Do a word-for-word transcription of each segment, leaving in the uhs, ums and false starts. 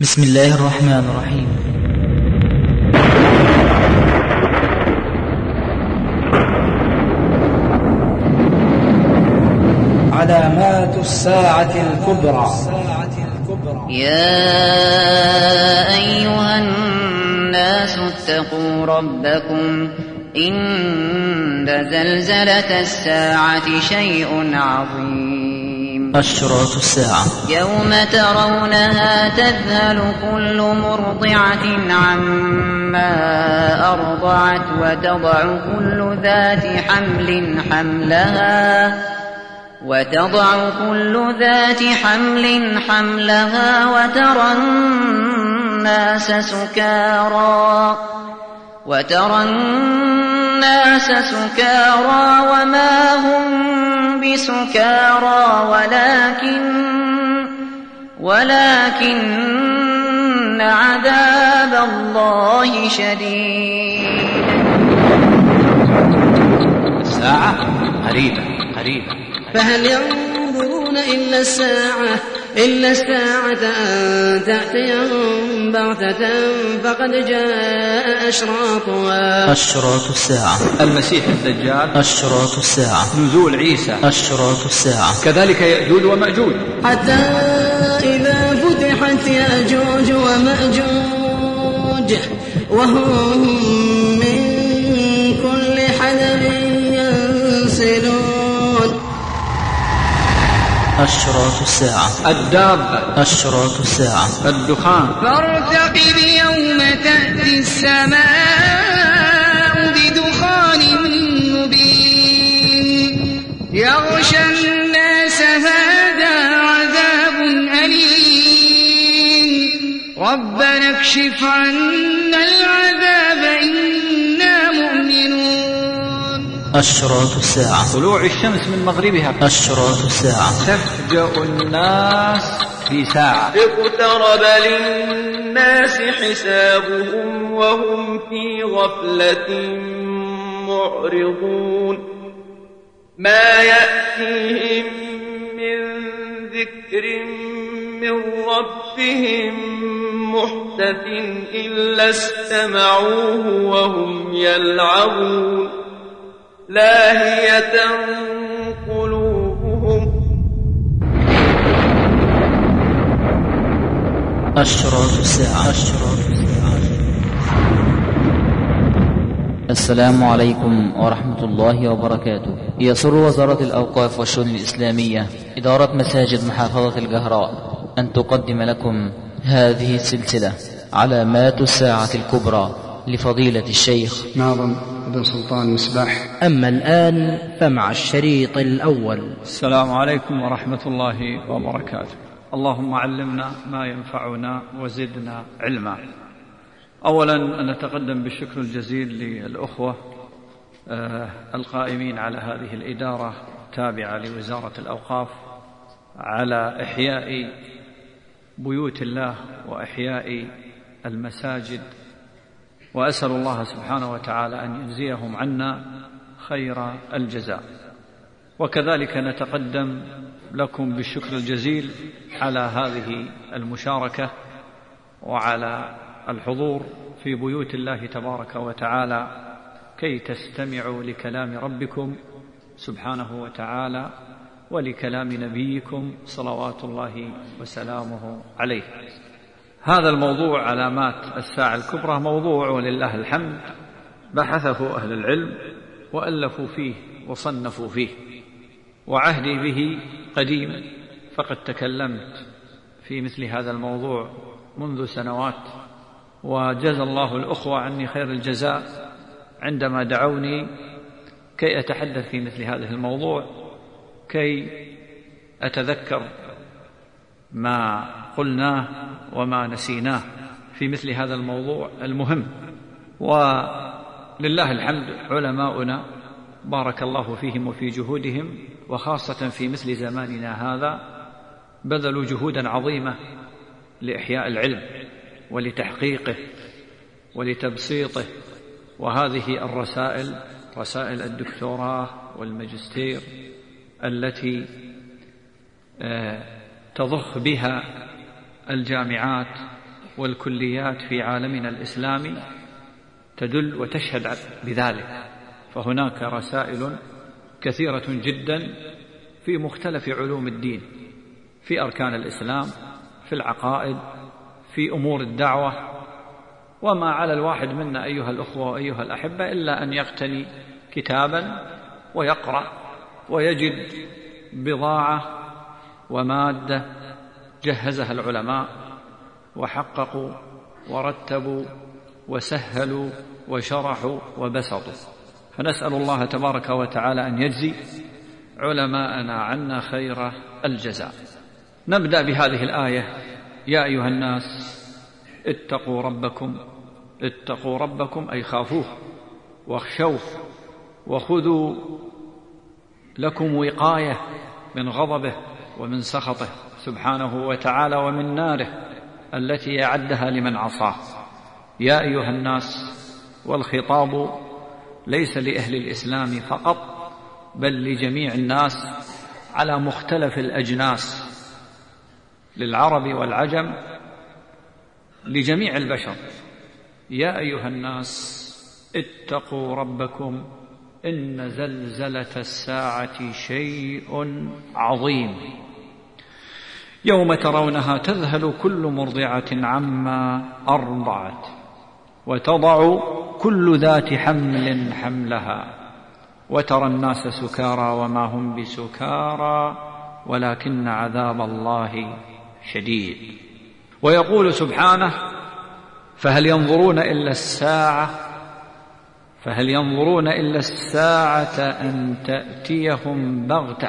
بسم الله الرحمن الرحيم. علامات الساعة الكبرى. يا أيها الناس اتقوا ربكم إن زلزلة الساعة شيء عظيم. أشراط الساعة. يوم ترونها تذهل كل مرضعة عما أرضعت وتضع كل ذات حمل حملها وتضع كل ذات حمل حملها وترى الناس سكارى وترى الناس سكارى وما هم بسكارى ولكن ولكن عذاب الله شديد. الساعة قريبة قريبة. فهل ينظرون إلا الساعة إلا الساعة أن تأتيهم بغتة فقد جاء أشراطها. أشراط الساعة. المسيح الدجال. أشراط الساعة. نزول عيسى. أشراط الساعة. كذلك يأجوج ومأجوج. حتى إذا فتحت يأجوج ومأجوج وهم من كل حدب ينسلون. أشراط الساعة. الدابة. أشراط الساعة. الدخان. فارتقب يوم تأتي السماء بدخان مبين يغشى الناس هذا عذاب أليم ربنا اكشف عنا العذاب إنا مؤمنون. أشراط الساعة. طلوع الشمس من مغربها. أشراط الساعة. تفجأ الناس في ساعة. اقترب للناس حسابهم وهم في غفلة معرضون ما يأتيهم من ذكر من ربهم محدث إلا استمعوه وهم يلعبون لاهية قلوبهم. أشراط الساعة. أشراط الساعة. السلام عليكم ورحمة الله وبركاته. يسر وزارة الأوقاف والشؤون الإسلامية إدارة مساجد محافظة الجهراء أن تقدم لكم هذه السلسلة علامات الساعة الكبرى لفضيلة الشيخ ناظم بن سلطان مصباح. أما الآن فمع الشريط الأول. السلام عليكم ورحمة الله وبركاته. اللهم علمنا ما ينفعنا وزدنا علما. أولا نتقدم بالشكر الجزيل للأخوة القائمين على هذه الإدارة التابعة لوزارة الأوقاف على إحياء بيوت الله وإحياء المساجد، وأسأل الله سبحانه وتعالى أن يجزيهم عنا خير الجزاء. وكذلك نتقدم لكم بالشكر الجزيل على هذه المشاركة وعلى الحضور في بيوت الله تبارك وتعالى كي تستمعوا لكلام ربكم سبحانه وتعالى ولكلام نبيكم صلوات الله وسلامه عليه. هذا الموضوع علامات الساعة الكبرى موضوع ولله الحمد بحثه أهل العلم وألفوا فيه وصنفوا فيه، وعهدي به قديم، فقد تكلمت في مثل هذا الموضوع منذ سنوات، وجزى الله الأخوة عني خير الجزاء عندما دعوني كي أتحدث في مثل هذا الموضوع، كي أتذكر ما قلناه وما نسيناه في مثل هذا الموضوع المهم. ولله الحمد علماؤنا بارك الله فيهم وفي جهودهم، وخاصة في مثل زماننا هذا بذلوا جهودا عظيمة لإحياء العلم ولتحقيقه ولتبسيطه. وهذه الرسائل رسائل الدكتوراه والماجستير التي تضخ بها الجامعات والكليات في عالمنا الإسلامي تدل وتشهد بذلك. فهناك رسائل كثيرة جدا في مختلف علوم الدين، في أركان الإسلام، في العقائد، في أمور الدعوة. وما على الواحد منا أيها الأخوة وأيها الأحبة إلا أن يقتني كتابا ويقرأ ويجد بضاعة ومادة جهزها العلماء وحققوا ورتبوا وسهلوا وشرحوا وبسطوا. فنسأل الله تبارك وتعالى أن يجزي علماءنا عنا خير الجزاء. نبدأ بهذه الآية: يا أيها الناس اتقوا ربكم. اتقوا ربكم أي خافوه واخشوه وخذوا لكم وقاية من غضبه ومن سخطه سبحانه وتعالى ومن ناره التي أعدها لمن عصاه. يا أيها الناس، والخطاب ليس لأهل الإسلام فقط بل لجميع الناس على مختلف الأجناس، للعرب والعجم، لجميع البشر. يا أيها الناس اتقوا ربكم إن زلزلة الساعة شيء عظيم يوم ترونها تذهل كل مرضعة عما أرضعت وتضع كل ذات حمل حملها وترى الناس سكارى وما هم بسكارى ولكن عذاب الله شديد. ويقول سبحانه: فهل ينظرون إلا الساعة فهل ينظرون إلا الساعة أن تأتيهم بغتة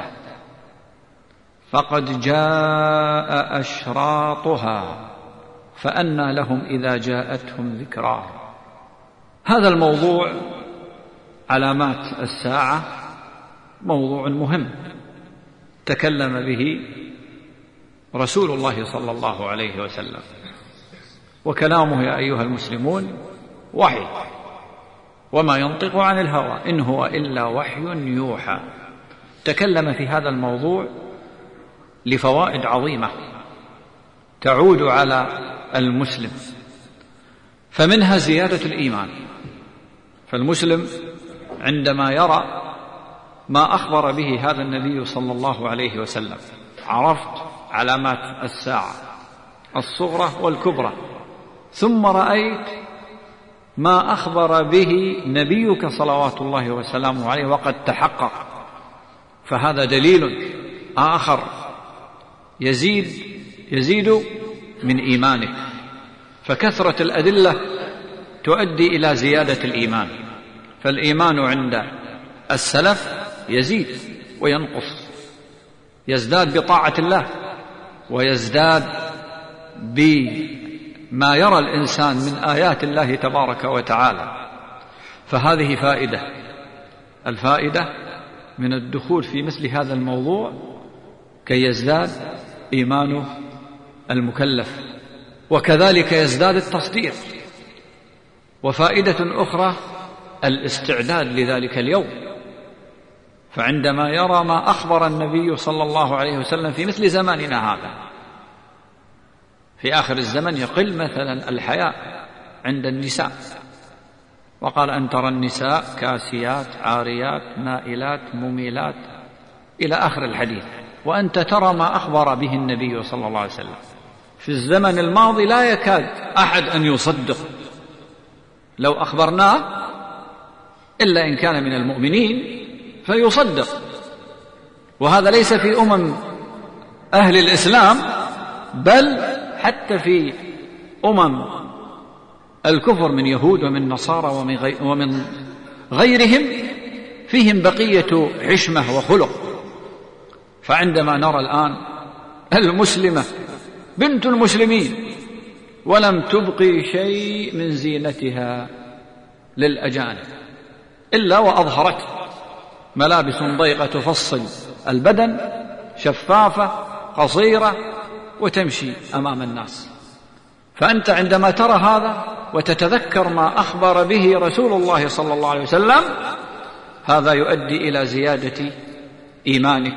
فقد جاء أشراطها فأنى لهم إذا جاءتهم ذكراهم. هذا الموضوع علامات الساعة موضوع مهم تكلم به رسول الله صلى الله عليه وسلم، وكلامه يا أيها المسلمون وحي، وما ينطق عن الهوى إن هو إلا وحي يوحى. تكلم في هذا الموضوع لفوائد عظيمة تعود على المسلم، فمنها زيادة الإيمان. فالمسلم عندما يرى ما أخبر به هذا النبي صلى الله عليه وسلم، عرفت علامات الساعة الصغرى والكبرى، ثم رأيت ما أخبر به نبيك صلوات الله وسلامه عليه وقد تحقق، فهذا دليل آخر يزيد يزيد من إيمانك. فكثرة الأدلة تؤدي إلى زيادة الإيمان. فالإيمان عند السلف يزيد وينقص، يزداد بطاعة الله ويزداد بما يرى الإنسان من آيات الله تبارك وتعالى. فهذه فائدة الفائدة من الدخول في مثل هذا الموضوع كي يزداد إيمان المكلف، وكذلك يزداد التصديق. وفائدة أخرى الاستعداد لذلك اليوم. فعندما يرى ما أخبر النبي صلى الله عليه وسلم في مثل زماننا هذا، في آخر الزمن يقل مثلا الحياء عند النساء، وقال أن ترى النساء كاسيات عاريات مائلات مميلات إلى آخر الحديث، وأنت ترى ما أخبر به النبي صلى الله عليه وسلم. في الزمن الماضي لا يكاد أحد أن يصدق لو أخبرناه إلا إن كان من المؤمنين فيصدق. وهذا ليس في أمم أهل الإسلام، بل حتى في أمم الكفر من يهود ومن نصارى ومن غيرهم فيهم بقية حشمة وخلق. فعندما نرى الآن المسلمة بنت المسلمين ولم تبقي شيء من زينتها للأجانب إلا وأظهرت ملابس ضيقة تفصل البدن، شفافة قصيرة، وتمشي أمام الناس. فأنت عندما ترى هذا وتتذكر ما أخبر به رسول الله صلى الله عليه وسلم، هذا يؤدي إلى زيادة إيمانك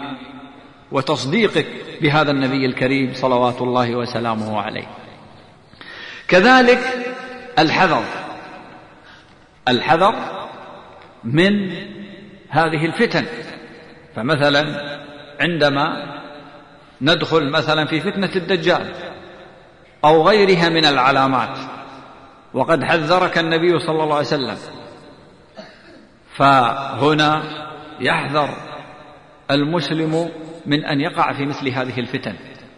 وتصديقك بهذا النبي الكريم صلوات الله وسلامه عليه. كذلك الحذر الحذر من هذه الفتن. فمثلا عندما ندخل مثلا في فتنة الدجال أو غيرها من العلامات، وقد حذرك النبي صلى الله عليه وسلم، فهنا يحذر المسلم من أن يقع في مثل هذه الفتن،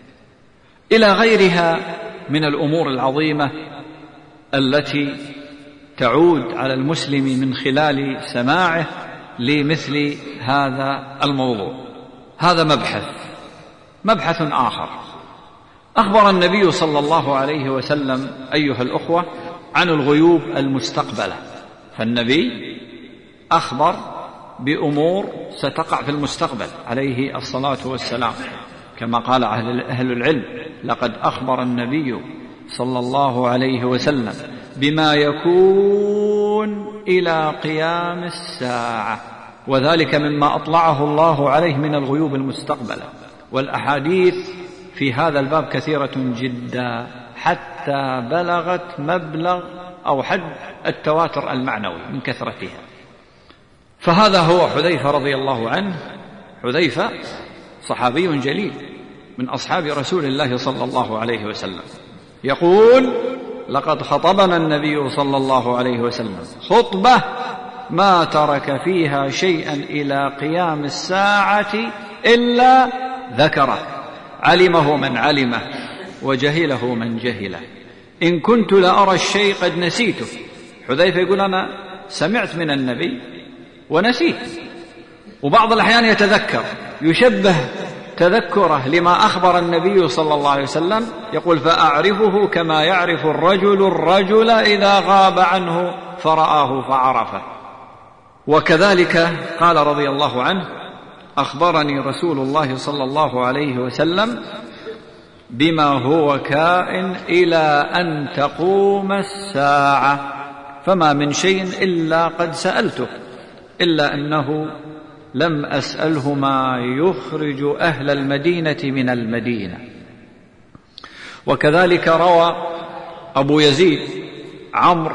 إلى غيرها من الأمور العظيمة التي تعود على المسلم من خلال سماعه لمثل هذا الموضوع. هذا مبحث مبحث آخر. أخبر النبي صلى الله عليه وسلم أيها الأخوة عن الغيوب المستقبلة، فالنبي أخبر بأمور ستقع في المستقبل عليه الصلاة والسلام، كما قال أهل العلم: لقد أخبر النبي صلى الله عليه وسلم بما يكون إلى قيام الساعة، وذلك مما أطلعه الله عليه من الغيوب المستقبلة. والأحاديث في هذا الباب كثيرة جدا حتى بلغت مبلغ أو حد التواتر المعنوي من كثرتها. فهذا هو حذيفة رضي الله عنه. حذيفة صحابي جليل من أصحاب رسول الله صلى الله عليه وسلم، يقول: لقد خطبنا النبي صلى الله عليه وسلم خطبة ما ترك فيها شيئا إلى قيام الساعة إلا ذكره، علمه من علمه وجهله من جهله. إن كنت لأرى الشيء قد نسيته. حذيفة يقول: أنا سمعت من النبي ونسيت. وبعض الأحيان يتذكر، يشبه تذكره لما أخبر النبي صلى الله عليه وسلم، يقول: فأعرفه كما يعرف الرجل الرجل إذا غاب عنه فرآه فعرفه. وكذلك قال رضي الله عنه: أخبرني رسول الله صلى الله عليه وسلم بما هو كائن إلى أن تقوم الساعة، فما من شيء إلا قد سألته، إلا أنه لم أسأله ما يخرج أهل المدينة من المدينة. وكذلك روى أبو يزيد عمرو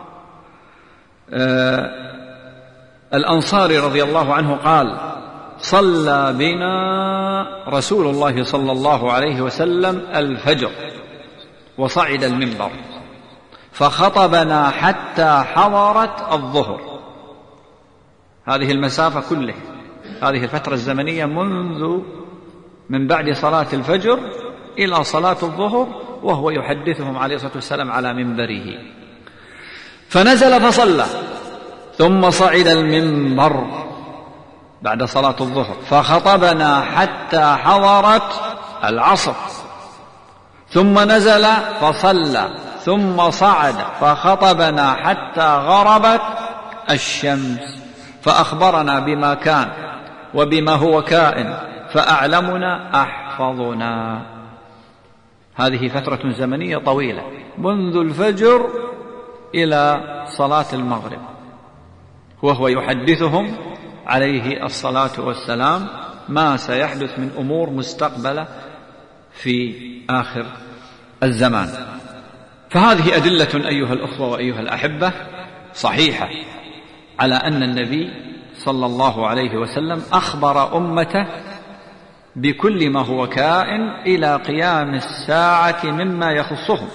آه الأنصاري رضي الله عنه قال: صلى بنا رسول الله صلى الله عليه وسلم الفجر وصعد المنبر فخطبنا حتى حضرت الظهر. هذه المسافة كلها، هذه الفترة الزمنية منذ من بعد صلاة الفجر إلى صلاة الظهر، وهو يحدثهم عليه الصلاة والسلام على منبره. فنزل فصلى ثم صعد المنبر بعد صلاة الظهر فخطبنا حتى حضرت العصر، ثم نزل فصلى ثم صعد فخطبنا حتى غربت الشمس، فأخبرنا بما كان وبما هو كائن، فأعلمنا أحفظنا. هذه فترة زمنية طويلة منذ الفجر إلى صلاة المغرب، وهو يحدثهم عليه الصلاة والسلام ما سيحدث من أمور مستقبلة في آخر الزمان. فهذه أدلة أيها الأخوة وأيها الأحبة صحيحة على أن النبي صلى الله عليه وسلم أخبر أمته بكل ما هو كائن إلى قيام الساعة مما يخصهم.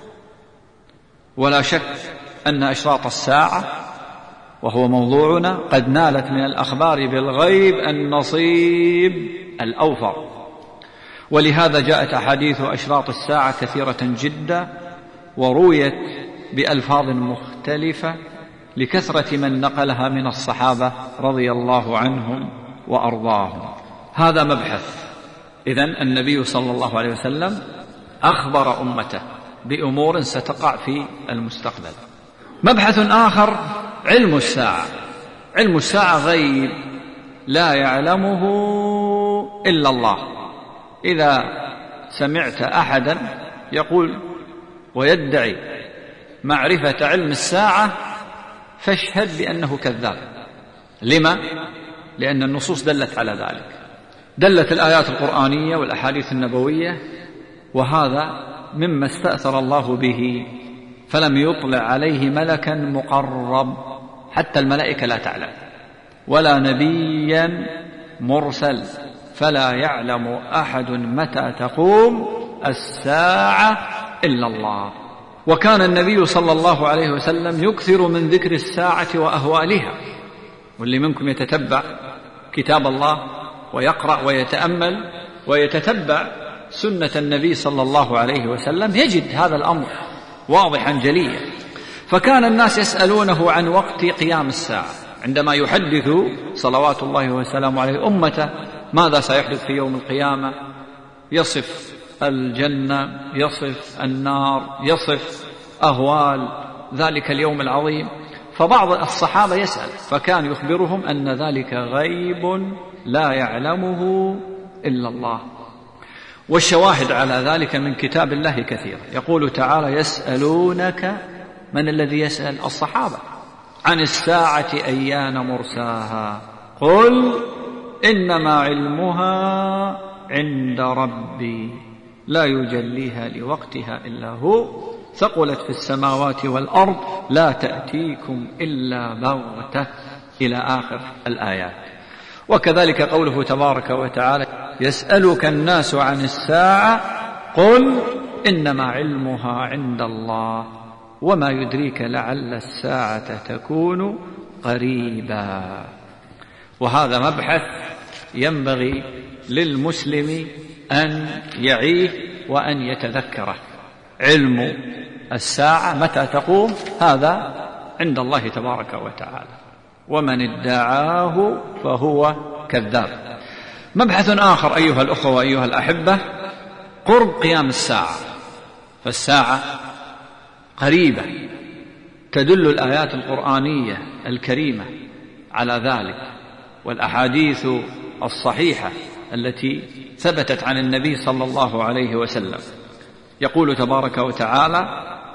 ولا شك أن أشراط الساعة وهو موضوعنا قد نالت من الأخبار بالغيب النصيب الأوفر، ولهذا جاءت أحاديث أشراط الساعة كثيرة جدا ورويت بألفاظ مختلفة لكثرة من نقلها من الصحابة رضي الله عنهم وأرضاهم. هذا مبحث. إذن النبي صلى الله عليه وسلم أخبر أمته بأمور ستقع في المستقبل. مبحث آخر علم الساعة. علم الساعة غيب لا يعلمه إلا الله. إذا سمعت أحدا يقول ويدعي معرفة علم الساعة فاشهد بأنه كذاب. لما؟ لأن النصوص دلت على ذلك، دلت الآيات القرآنية والأحاديث النبوية، وهذا مما استأثر الله به، فلم يطلع عليه ملكا مقرب، حتى الملائكة لا تعلم، ولا نبيا مرسل، فلا يعلم أحد متى تقوم الساعة إلا الله. وكان النبي صلى الله عليه وسلم يكثر من ذكر الساعة وأهوالها، واللي منكم يتتبع كتاب الله ويقرأ ويتأمل ويتتبع سنة النبي صلى الله عليه وسلم يجد هذا الأمر واضحا جليا. فكان الناس يسألونه عن وقت قيام الساعة، عندما يحدث صلوات الله وسلامه عليه أمته ماذا سيحدث في يوم القيامة، يصف الجنة، يصف النار، يصف أهوال ذلك اليوم العظيم. فبعض الصحابة يسأل، فكان يخبرهم أن ذلك غيب لا يعلمه إلا الله. والشواهد على ذلك من كتاب الله كثيرة. يقول تعالى: يسألونك، من الذي يسأل؟ الصحابة، عن الساعة أيان مرساها، قل إنما علمها عند ربي لا يجليها لوقتها إلا هو، ثقلت في السماوات والأرض لا تأتيكم إلا بغتة، إلى آخر الآيات. وكذلك قوله تبارك وتعالى: يسألك الناس عن الساعة قل إنما علمها عند الله وما يدريك لعل الساعة تكون قريبا. وهذا مبحث ينبغي للمسلم أن يعيه وأن يتذكره. علم الساعة متى تقوم هذا عند الله تبارك وتعالى، ومن ادعاه فهو كذاب. مبحث آخر أيها الأخوة وأيها الأحبة، قرب قيام الساعة. فالساعة قريبة، تدل الآيات القرآنية الكريمة على ذلك، والأحاديث الصحيحة التي ثبتت عن النبي صلى الله عليه وسلم. يقول تبارك وتعالى: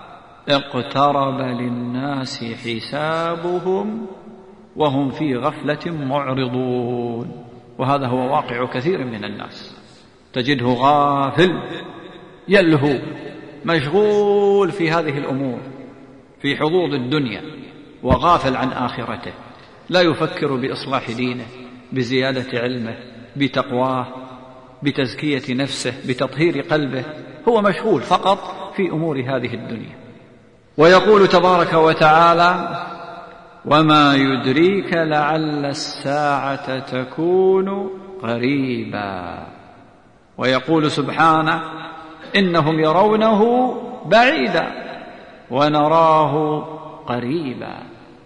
اقترب للناس حسابهم وهم في غفلة معرضون. وهذا هو واقع كثير من الناس، تجده غافل يلهو مشغول في هذه الأمور، في حظوظ الدنيا، وغافل عن آخرته، لا يفكر بإصلاح دينه، بزيادة علمه، بتقواه، بتزكية نفسه، بتطهير قلبه، هو مشغول فقط في أمور هذه الدنيا. ويقول تبارك وتعالى: وما يدريك لعل الساعة تكون قريبا. ويقول سبحانه: إنهم يرونه بعيدا ونراه قريبا.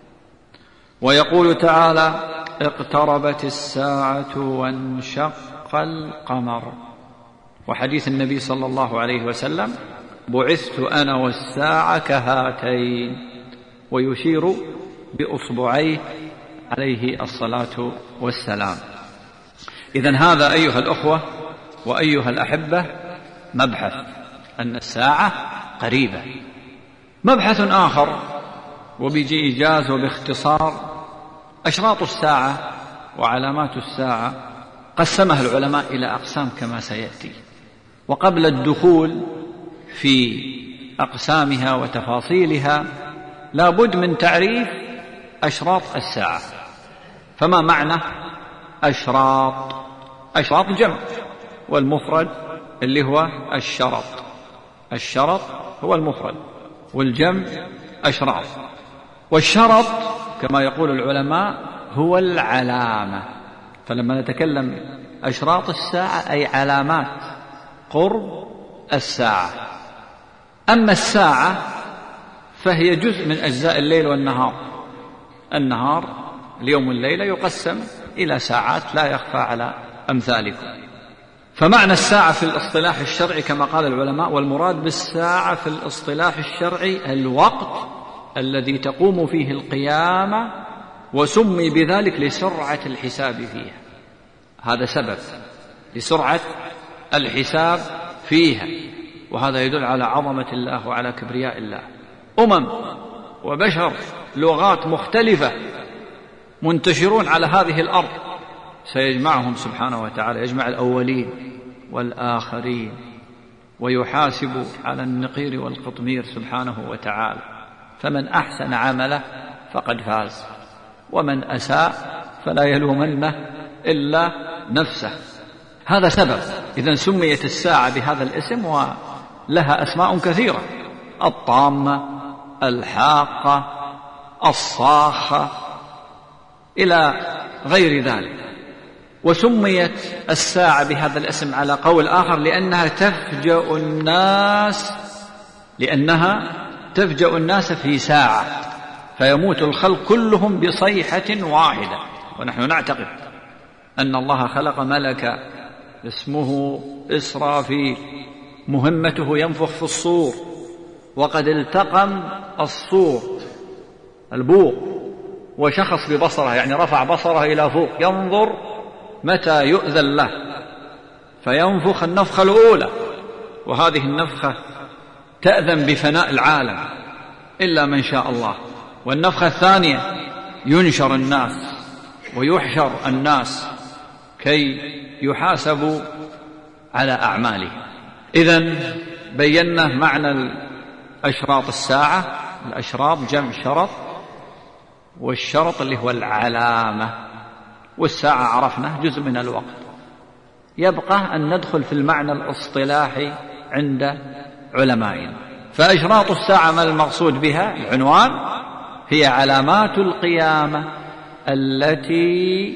ويقول تعالى: اقتربت الساعة وانشق القمر. وحديث النبي صلى الله عليه وسلم: بعثت أنا والساعة كهاتين، ويشير بأصبعيه عليه الصلاة والسلام. إذن هذا أيها الأخوة وأيها الأحبة مبحث أن الساعة قريبة. مبحث آخر وبإيجاز وباختصار أشراط الساعة وعلامات الساعة قسمها العلماء إلى أقسام كما سيأتي. وقبل الدخول في أقسامها وتفاصيلها لا بد من تعريف أشراط الساعة. فما معنى أشراط؟ أشراط جمع، والمفرد اللي هو الشرط. الشرط هو المفرد، والجمع أشراط. والشرط كما يقول العلماء هو العلامة. فلما نتكلم أشراط الساعة أي علامات قرب الساعة. أما الساعة فهي جزء من أجزاء الليل والنهار. النهار اليوم والليلة يقسم إلى ساعات لا يخفى على أمثالكم. فمعنى الساعة في الاصطلاح الشرعي كما قال العلماء، والمراد بالساعة في الاصطلاح الشرعي الوقت الذي تقوم فيه القيامة، وسمي بذلك لسرعة الحساب فيها. هذا سبب لسرعة الحساب فيها، وهذا يدل على عظمة الله وعلى كبرياء الله. أمم وبشر لغات مختلفة منتشرون على هذه الأرض سيجمعهم سبحانه وتعالى، يجمع الأولين والآخرين ويحاسب على النقير والقطمير سبحانه وتعالى. فمن أحسن عمله فقد فاز، ومن أساء فلا يلومنه إلا نفسه. هذا سبب. إذن سميت الساعة بهذا الاسم، ولها أسماء كثيرة: الطامة، الحاقة، الصاخة، إلى غير ذلك. وسميت الساعة بهذا الاسم على قول آخر لأنها تفجأ الناس لأنها تفجأ الناس في ساعة، فيموت الخلق كلهم بصيحة واحدة. ونحن نعتقد أن الله خلق ملكا اسمه إسرافيل، مهمته ينفخ في الصور، وقد التقم الصور البوق وشخص ببصره، يعني رفع بصره إلى فوق ينظر متى يؤذن له، فينفخ النفخة الأولى، وهذه النفخة تأذن بفناء العالم إلا من شاء الله. والنفخة الثانية ينشر الناس ويحشر الناس كي يحاسبوا على أعمالهم. إذن بينا معنى أشراط الساعة. الأشراط جمع شرط، والشرط اللي هو العلامة، والساعة عرفنا جزء من الوقت. يبقى أن ندخل في المعنى الاصطلاحي عند علمائنا. فأشراط الساعة ما المقصود بها؟ العنوان: هي علامات القيامة التي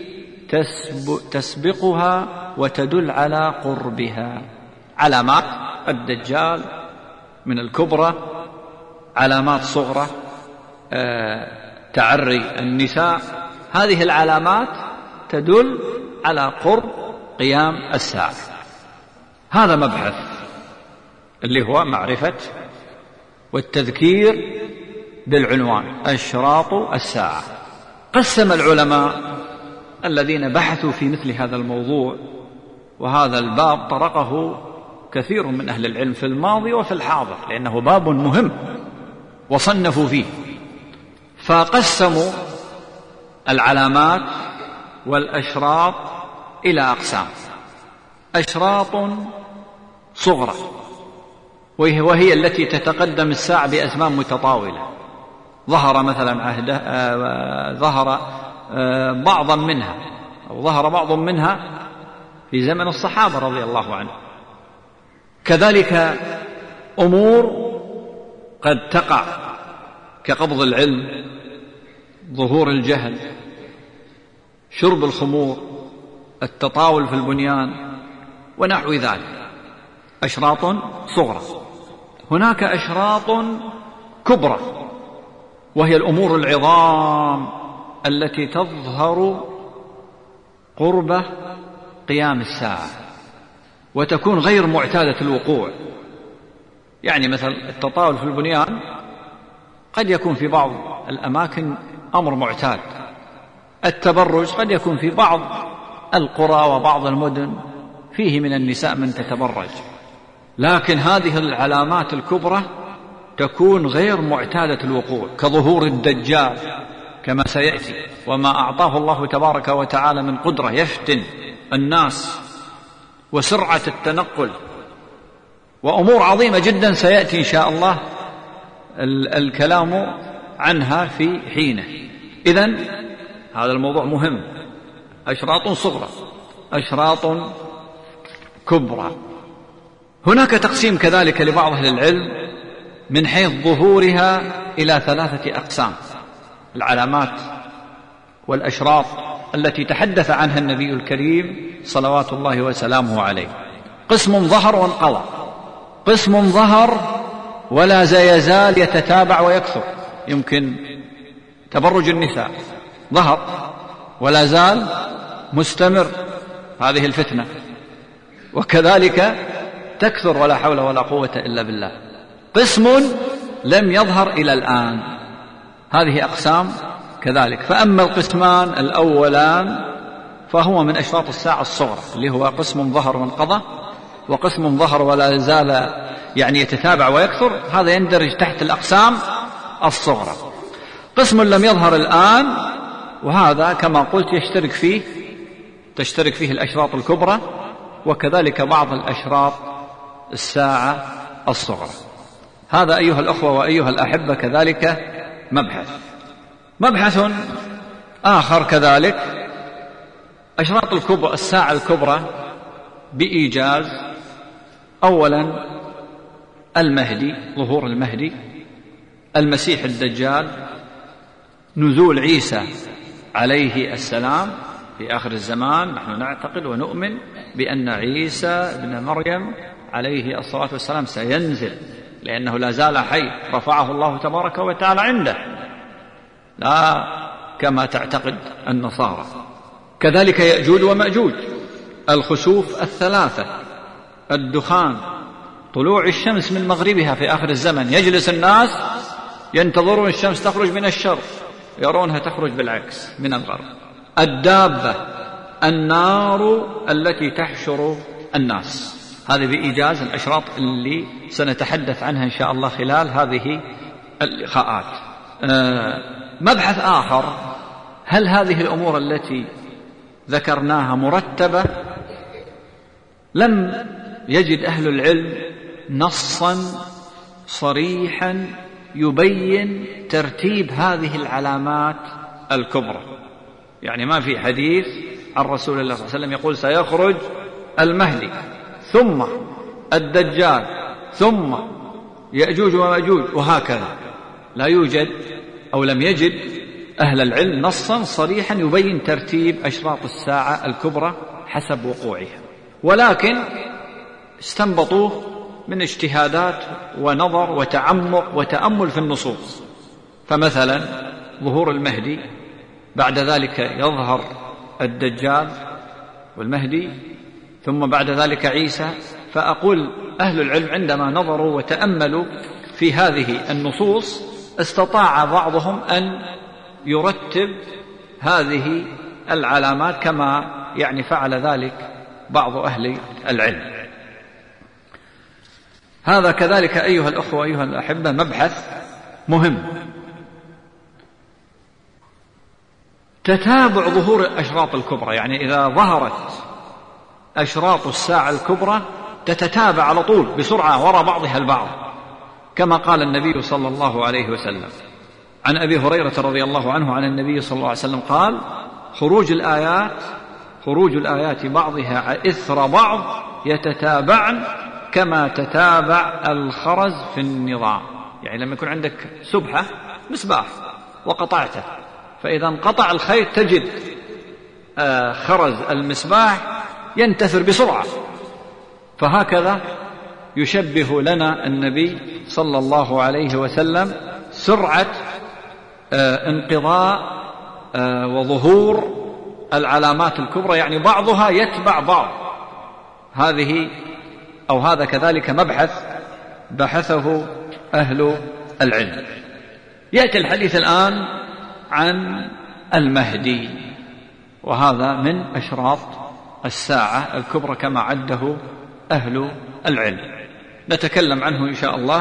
تسبقها وتدل على قربها. علامات الدجال من الكبرى، علامات صغرى آه، تعري النساء. هذه العلامات تدل على قرب قيام الساعة. هذا مبحث اللي هو معرفة والتذكير بالعنوان أشراط الساعة. قسم العلماء الذين بحثوا في مثل هذا الموضوع، وهذا الباب طرقه كثير من أهل العلم في الماضي وفي الحاضر، لأنه باب مهم وصنفوا فيه. فقسموا العلامات والأشراط إلى أقسام: أشراط صغرى، وهي التي تتقدم الساعة بأزمان متطاولة، ظهر مثلا عهده آه ظهر آه بعضا منها أو ظهر بعض منها في زمن الصحابة رضي الله عنهم. كذلك أمور قد تقع كقبض العلم، ظهور الجهل، شرب الخمور، التطاول في البنيان ونحو ذلك. أشراط صغرى. هناك أشراط كبرى، وهي الأمور العظام التي تظهر قرب قيام الساعة وتكون غير معتادة الوقوع. يعني مثل التطاول في البنيان قد يكون في بعض الأماكن أمر معتاد، التبرج قد يكون في بعض القرى وبعض المدن فيه من النساء من تتبرج، لكن هذه العلامات الكبرى تكون غير معتادة الوقوع، كظهور الدجال كما سيأتي، وما أعطاه الله تبارك وتعالى من قدرة يفتن الناس، وسرعة التنقل، وأمور عظيمة جدا سيأتي إن شاء الله الكلام عنها في حينه. إذن هذا الموضوع مهم. أشراط صغرى، أشراط كبرى. هناك تقسيم كذلك لبعض أهل العلم من حيث ظهورها إلى ثلاثة أقسام: العلامات والأشراط التي تحدث عنها النبي الكريم صلوات الله وسلامه عليه. قسم ظهر وانقضى، قسم ظهر ولا يزال يتتابع ويكثر، يمكن تبرج النساء ظهر ولا زال مستمر هذه الفتنة، وكذلك تكثر ولا حول ولا قوة إلا بالله. قسم لم يظهر إلى الآن، هذه أقسام كذلك. فأما القسمان الأولان فهو من أشراط الساعة الصغرى، اللي هو قسم ظهر وانقضى، وقسم ظهر ولا زال يعني يتتابع ويكثر، هذا يندرج تحت الأقسام الصغرى. قسم لم يظهر الآن، وهذا كما قلت يشترك فيه تشترك فيه الأشراط الكبرى، وكذلك بعض الأشراط الساعة الصغرى. هذا أيها الأخوة وأيها الأحبة كذلك مبحث. مبحث آخر كذلك أشراط الكبرى الساعة الكبرى بإيجاز. أولا المهدي، ظهور المهدي، المسيح الدجال، نزول عيسى عليه السلام في آخر الزمان. نحن نعتقد ونؤمن بأن عيسى ابن مريم عليه الصلاة والسلام سينزل، لأنه لا زال حي، رفعه الله تبارك وتعالى عنده، لا كما تعتقد النصارى. كذلك يأجوج ومأجوج، الخسوف الثلاثة، الدخان، طلوع الشمس من مغربها في آخر الزمن، يجلس الناس ينتظرون الشمس تخرج من الشرق، يرونها تخرج بالعكس من الغرب. الدابة، النار التي تحشر الناس. هذه بإيجاز الأشراط اللي سنتحدث عنها إن شاء الله خلال هذه اللقاءات. آه مبحث آخر، هل هذه الأمور التي ذكرناها مرتبة؟ لم يجد أهل العلم نصا صريحا يبين ترتيب هذه العلامات الكبرى. يعني ما في حديث عن رسول الله صلى الله عليه وسلم يقول سيخرج المهدي ثم الدجال ثم يأجوج ومأجوج وهكذا. لا يوجد أو لم يجد أهل العلم نصا صريحا يبين ترتيب أشراط الساعة الكبرى حسب وقوعها، ولكن استنبطوه من اجتهادات ونظر وتعمق وتأمل في النصوص. فمثلا ظهور المهدي، بعد ذلك يظهر الدجال والمهدي، ثم بعد ذلك عيسى. فأقول أهل العلم عندما نظروا وتأملوا في هذه النصوص استطاع بعضهم أن يرتب هذه العلامات كما يعني فعل ذلك بعض أهل العلم. هذا كذلك أيها الأخوة أيها الأحبة مبحث مهم. تتابع ظهور الأشراط الكبرى، يعني إذا ظهرت أشراط الساعة الكبرى تتتابع على طول بسرعة وراء بعضها البعض، كما قال النبي صلى الله عليه وسلم. عن أبي هريرة رضي الله عنه عن النبي صلى الله عليه وسلم قال: خروج الآيات خروج الآيات بعضها إثر بعض يتتابعن كما تتابع الخرز في النظام. يعني لما يكون عندك سبحة مصباح وقطعته، فإذا انقطع الخيط تجد خرز المصباح ينتثر بسرعة. فهكذا يشبه لنا النبي صلى الله عليه وسلم سرعة انقضاء وظهور العلامات الكبرى، يعني بعضها يتبع بعض. هذه أو هذا كذلك مبحث بحثه أهل العلم. يأتي الحديث الآن عن المهدي، وهذا من أشراط الساعة الكبرى كما عده أهل العلم. نتكلم عنه إن شاء الله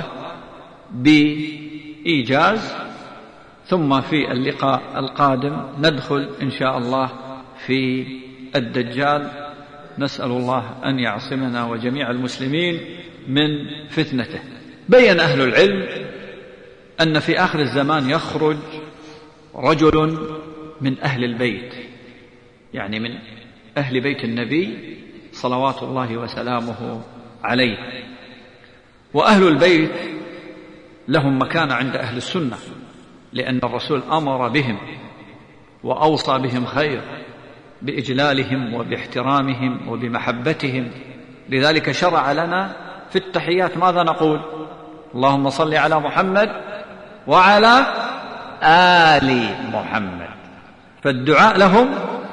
بإيجاز، ثم في اللقاء القادم ندخل إن شاء الله في الدجال. نسأل الله أن يعصمنا وجميع المسلمين من فتنته. بين أهل العلم أن في آخر الزمان يخرج رجل من أهل البيت، يعني من أهل بيت النبي صلوات الله وسلامه عليه. وأهل البيت لهم مكانة عند أهل السنة، لأن الرسول أمر بهم وأوصى بهم خير، بإجلالهم وباحترامهم وبمحبتهم. لذلك شرع لنا في التحيات ماذا نقول؟ اللهم صل على محمد وعلى آل محمد. فالدعاء لهم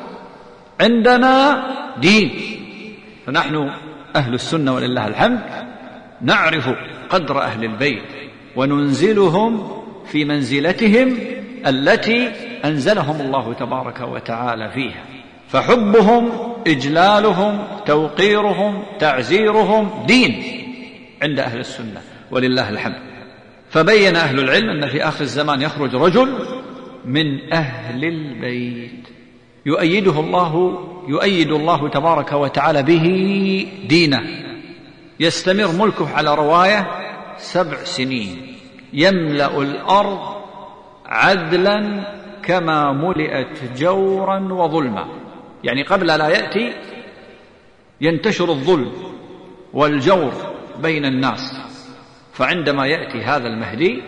عندنا دين. فنحن أهل السنة ولله الحمد نعرف قدر أهل البيت وننزلهم في منزلتهم التي أنزلهم الله تبارك وتعالى فيها. فحبهم، إجلالهم، توقيرهم، تعزيرهم دين عند أهل السنة ولله الحمد. فبين أهل العلم أن في آخر الزمان يخرج رجل من أهل البيت يؤيده الله يؤيد الله تبارك وتعالى به دينه، يستمر ملكه على رواية سبع سنين، يملأ الأرض عدلا كما ملئت جورا وظلما. يعني قبل لا يأتي ينتشر الظلم والجور بين الناس، فعندما يأتي هذا المهدي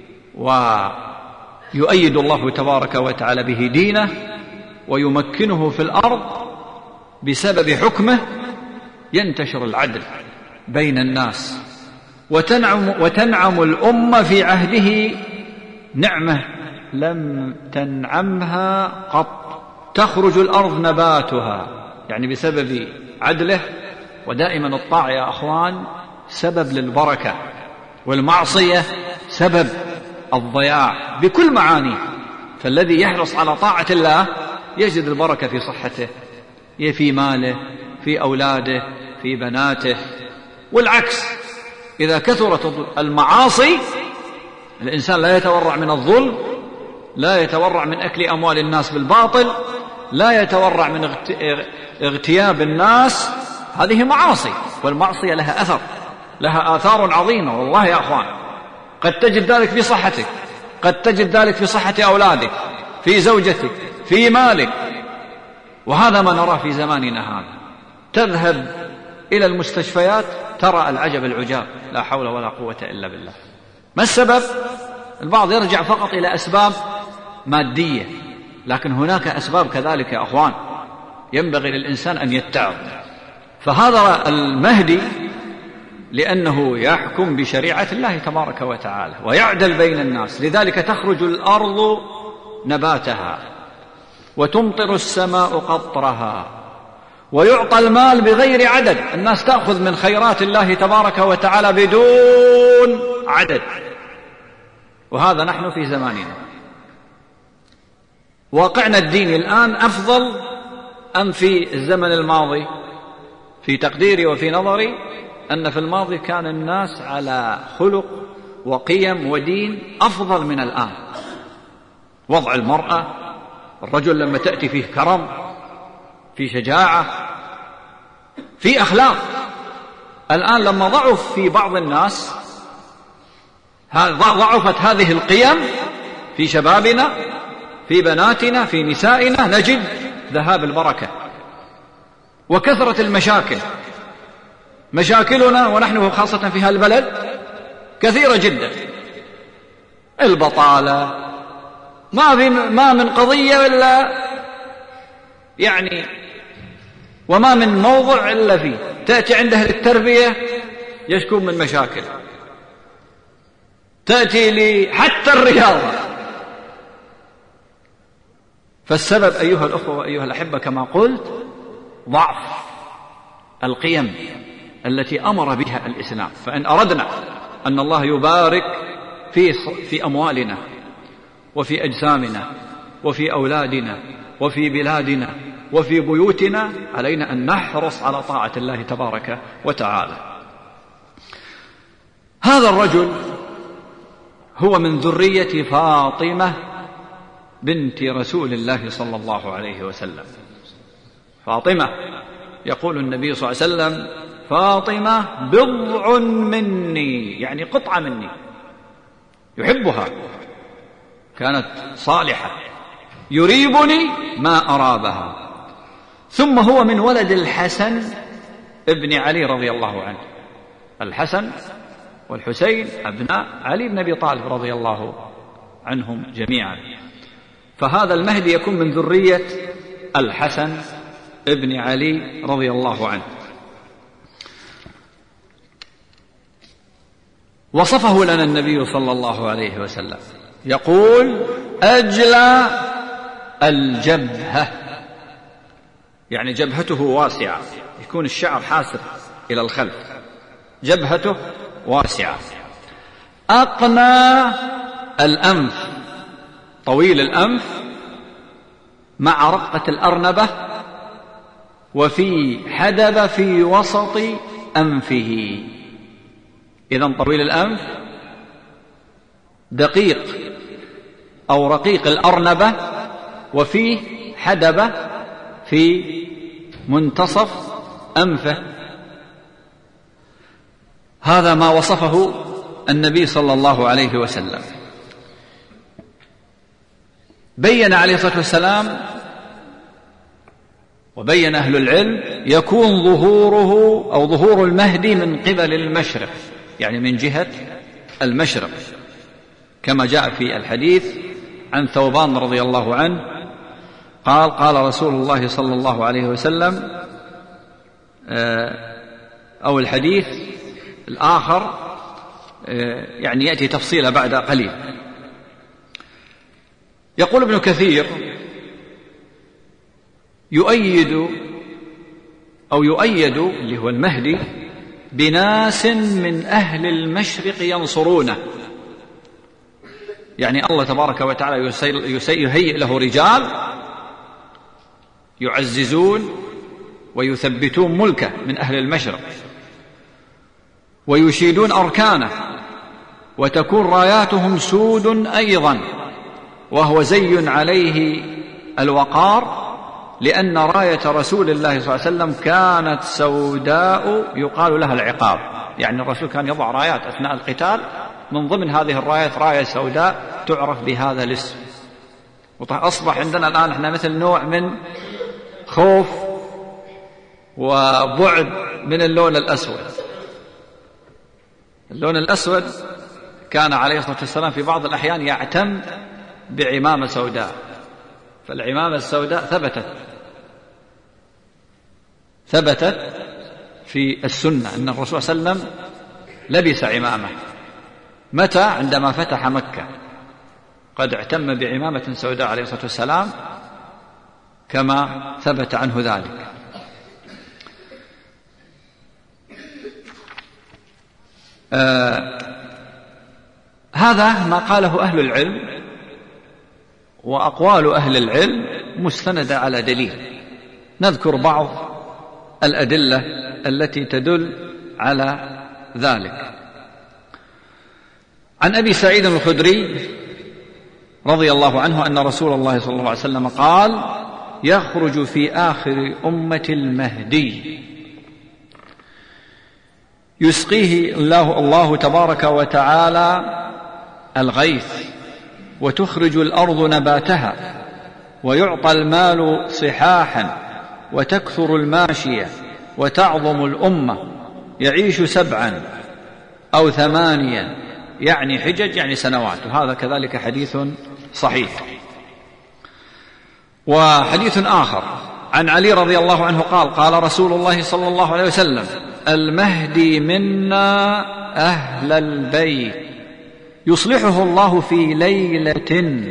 ويؤيد الله تبارك وتعالى به دينه ويمكنه في الأرض بسبب حكمه، ينتشر العدل بين الناس، وتنعم, وتنعم الأمة في عهده نعمة لم تنعمها قط، تخرج الأرض نباتها، يعني بسبب عدله. ودائما الطاعة يا أخوان سبب للبركة، والمعصية سبب الضياع بكل معانيه. فالذي يحرص على طاعة الله يجد البركة في صحته، في ماله، في أولاده، في بناته. والعكس، إذا كثرت المعاصي الإنسان لا يتورع من الظلم، لا يتورع من أكل أموال الناس بالباطل، لا يتورع من اغتياب الناس. هذه معاصي، والمعصية لها أثر، لها آثار عظيمة والله يا أخوان. قد تجد ذلك في صحتك، قد تجد ذلك في صحة أولادك، في زوجتك، في مالك. وهذا ما نراه في زماننا هذا. تذهب إلى المستشفيات ترى العجب العجاب، لا حول ولا قوة إلا بالله. ما السبب؟ البعض يرجع فقط إلى أسباب مادية، لكن هناك أسباب كذلك يا أخوان ينبغي للإنسان أن يتعظ. فهذا المهدي لأنه يحكم بشريعة الله تبارك وتعالى ويعدل بين الناس، لذلك تخرج الأرض نباتها وتمطر السماء قطرها ويعطى المال بغير عدد. الناس تأخذ من خيرات الله تبارك وتعالى بدون عدد. وهذا نحن في زماننا. واقعنا الديني الآن أفضل أم في الزمن الماضي؟ في تقديري وفي نظري أن في الماضي كان الناس على خلق وقيم ودين أفضل من الآن. وضع المرأة، الرجل لما تأتي فيه كرم، في شجاعة، في أخلاق. الآن لما ضعف في بعض الناس، ضعفت هذه القيم في شبابنا، في بناتنا، في نسائنا، نجد ذهاب البركة وكثرة المشاكل. مشاكلنا ونحن خاصة في هالبلد كثيرة جدا. البطالة، ما في ما من قضية إلا يعني وما من موضع إلا فيه. تأتي عنده التربية يشكون من مشاكل، تأتي لي حتى الرياضة. فالسبب أيها الأخوة وأيها الأحبة كما قلت ضعف القيم التي أمر بها الإسلام. فإن أردنا أن الله يبارك في في أموالنا وفي أجسامنا وفي أولادنا وفي بلادنا وفي بيوتنا، علينا أن نحرص على طاعة الله تبارك وتعالى. هذا الرجل هو من ذرية فاطمة بنت رسول الله صلى الله عليه وسلم. فاطمة يقول النبي صلى الله عليه وسلم: فاطمة بضع مني، يعني قطعة مني. يحبها، كانت صالحة، يريبني ما أرابها. ثم هو من ولد الحسن ابن علي رضي الله عنه. الحسن والحسين أبناء علي بن أبي طالب رضي الله عنهم جميعا. فهذا المهدي يكون من ذرية الحسن ابن علي رضي الله عنه. وصفه لنا النبي صلى الله عليه وسلم، يقول: أجلى الجبهة، يعني جبهته واسعة، يكون الشعر حاسر إلى الخلف، جبهته واسعة. أقنى الأنف، طويل الأنف مع رقة الأرنبة، وفي حدب في وسط أنفه. إذن طويل الأنف، دقيق أو رقيق الأرنبة، وفيه حدبة في منتصف أنفه. هذا ما وصفه النبي صلى الله عليه وسلم. بين عليه الصلاة والسلام وبين أهل العلم يكون ظهوره أو ظهور المهدي من قبل المشرق، يعني من جهة المشرق، كما جاء في الحديث عن ثوبان رضي الله عنه قال قال رسول الله صلى الله عليه وسلم، أو الحديث الآخر يعني يأتي تفصيله بعد قليل. يقول ابن كثير: يؤيد أو يؤيد اللي هو المهدي بناس من أهل المشرق ينصرونه، يعني الله تبارك وتعالى يهيئ له رجال يعززون ويثبتون ملكه من أهل المشرق ويشيدون أركانه، وتكون راياتهم سود أيضا، وهو زي عليه الوقار، لأن راية رسول الله صلى الله عليه وسلم كانت سوداء يقال لها العقاب، يعني الرسول كان يضع رايات أثناء القتال، من ضمن هذه الرايات راية سوداء تعرف بهذا الاسم. وأصبح عندنا الآن احنا مثل نوع من خوف وبعد من اللون الأسود. اللون الأسود كان عليه الصلاة والسلام في بعض الأحيان يعتم بعمامة سوداء، فالعمامة السوداء ثبتت ثبتت في السنة أن الرسول صلى الله عليه وسلم لبس عمامة. متى؟ عندما فتح مكة قد اعتم بعمامة سوداء عليه الصلاة والسلام كما ثبت عنه ذلك. آه هذا ما قاله أهل العلم، وأقوال أهل العلم مستندة على دليل. نذكر بعض الأدلة التي تدل على ذلك. عن أبي سعيد الخدري رضي الله عنه أن رسول الله صلى الله عليه وسلم قال: يخرج في آخر أمة المهدي يسقيه الله, الله تبارك وتعالى الغيث، وتخرج الأرض نباتها، ويعطى المال صحاحا، وتكثر الماشية، وتعظم الأمة، يعيش سبعا أو ثمانيا، يعني حجج يعني سنوات. وهذا كذلك حديث صحيح. وحديث آخر عن علي رضي الله عنه قال: قال رسول الله صلى الله عليه وسلم: المهدي منا أهل البيت يصلحه الله في ليلة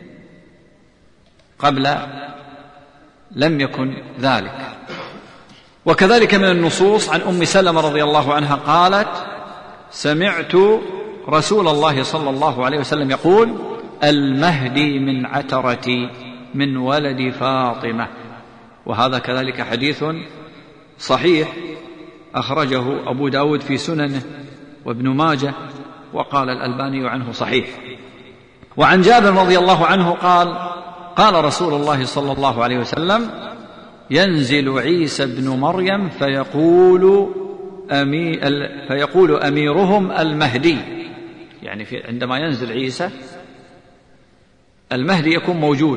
قبل لم يكن ذلك. وكذلك من النصوص عن أم سلمة رضي الله عنها قالت: سمعت رسول الله صلى الله عليه وسلم يقول: المهدي من عترتي من ولد فاطمة. وهذا كذلك حديث صحيح أخرجه أبو داود في سننه وابن ماجه، وقال الألباني عنه صحيح. وعن جابر رضي الله عنه قال: قال رسول الله صلى الله عليه وسلم: ينزل عيسى ابن مريم فيقول, أمي فيقول أميرهم المهدي، يعني في عندما ينزل عيسى المهدي يكون موجود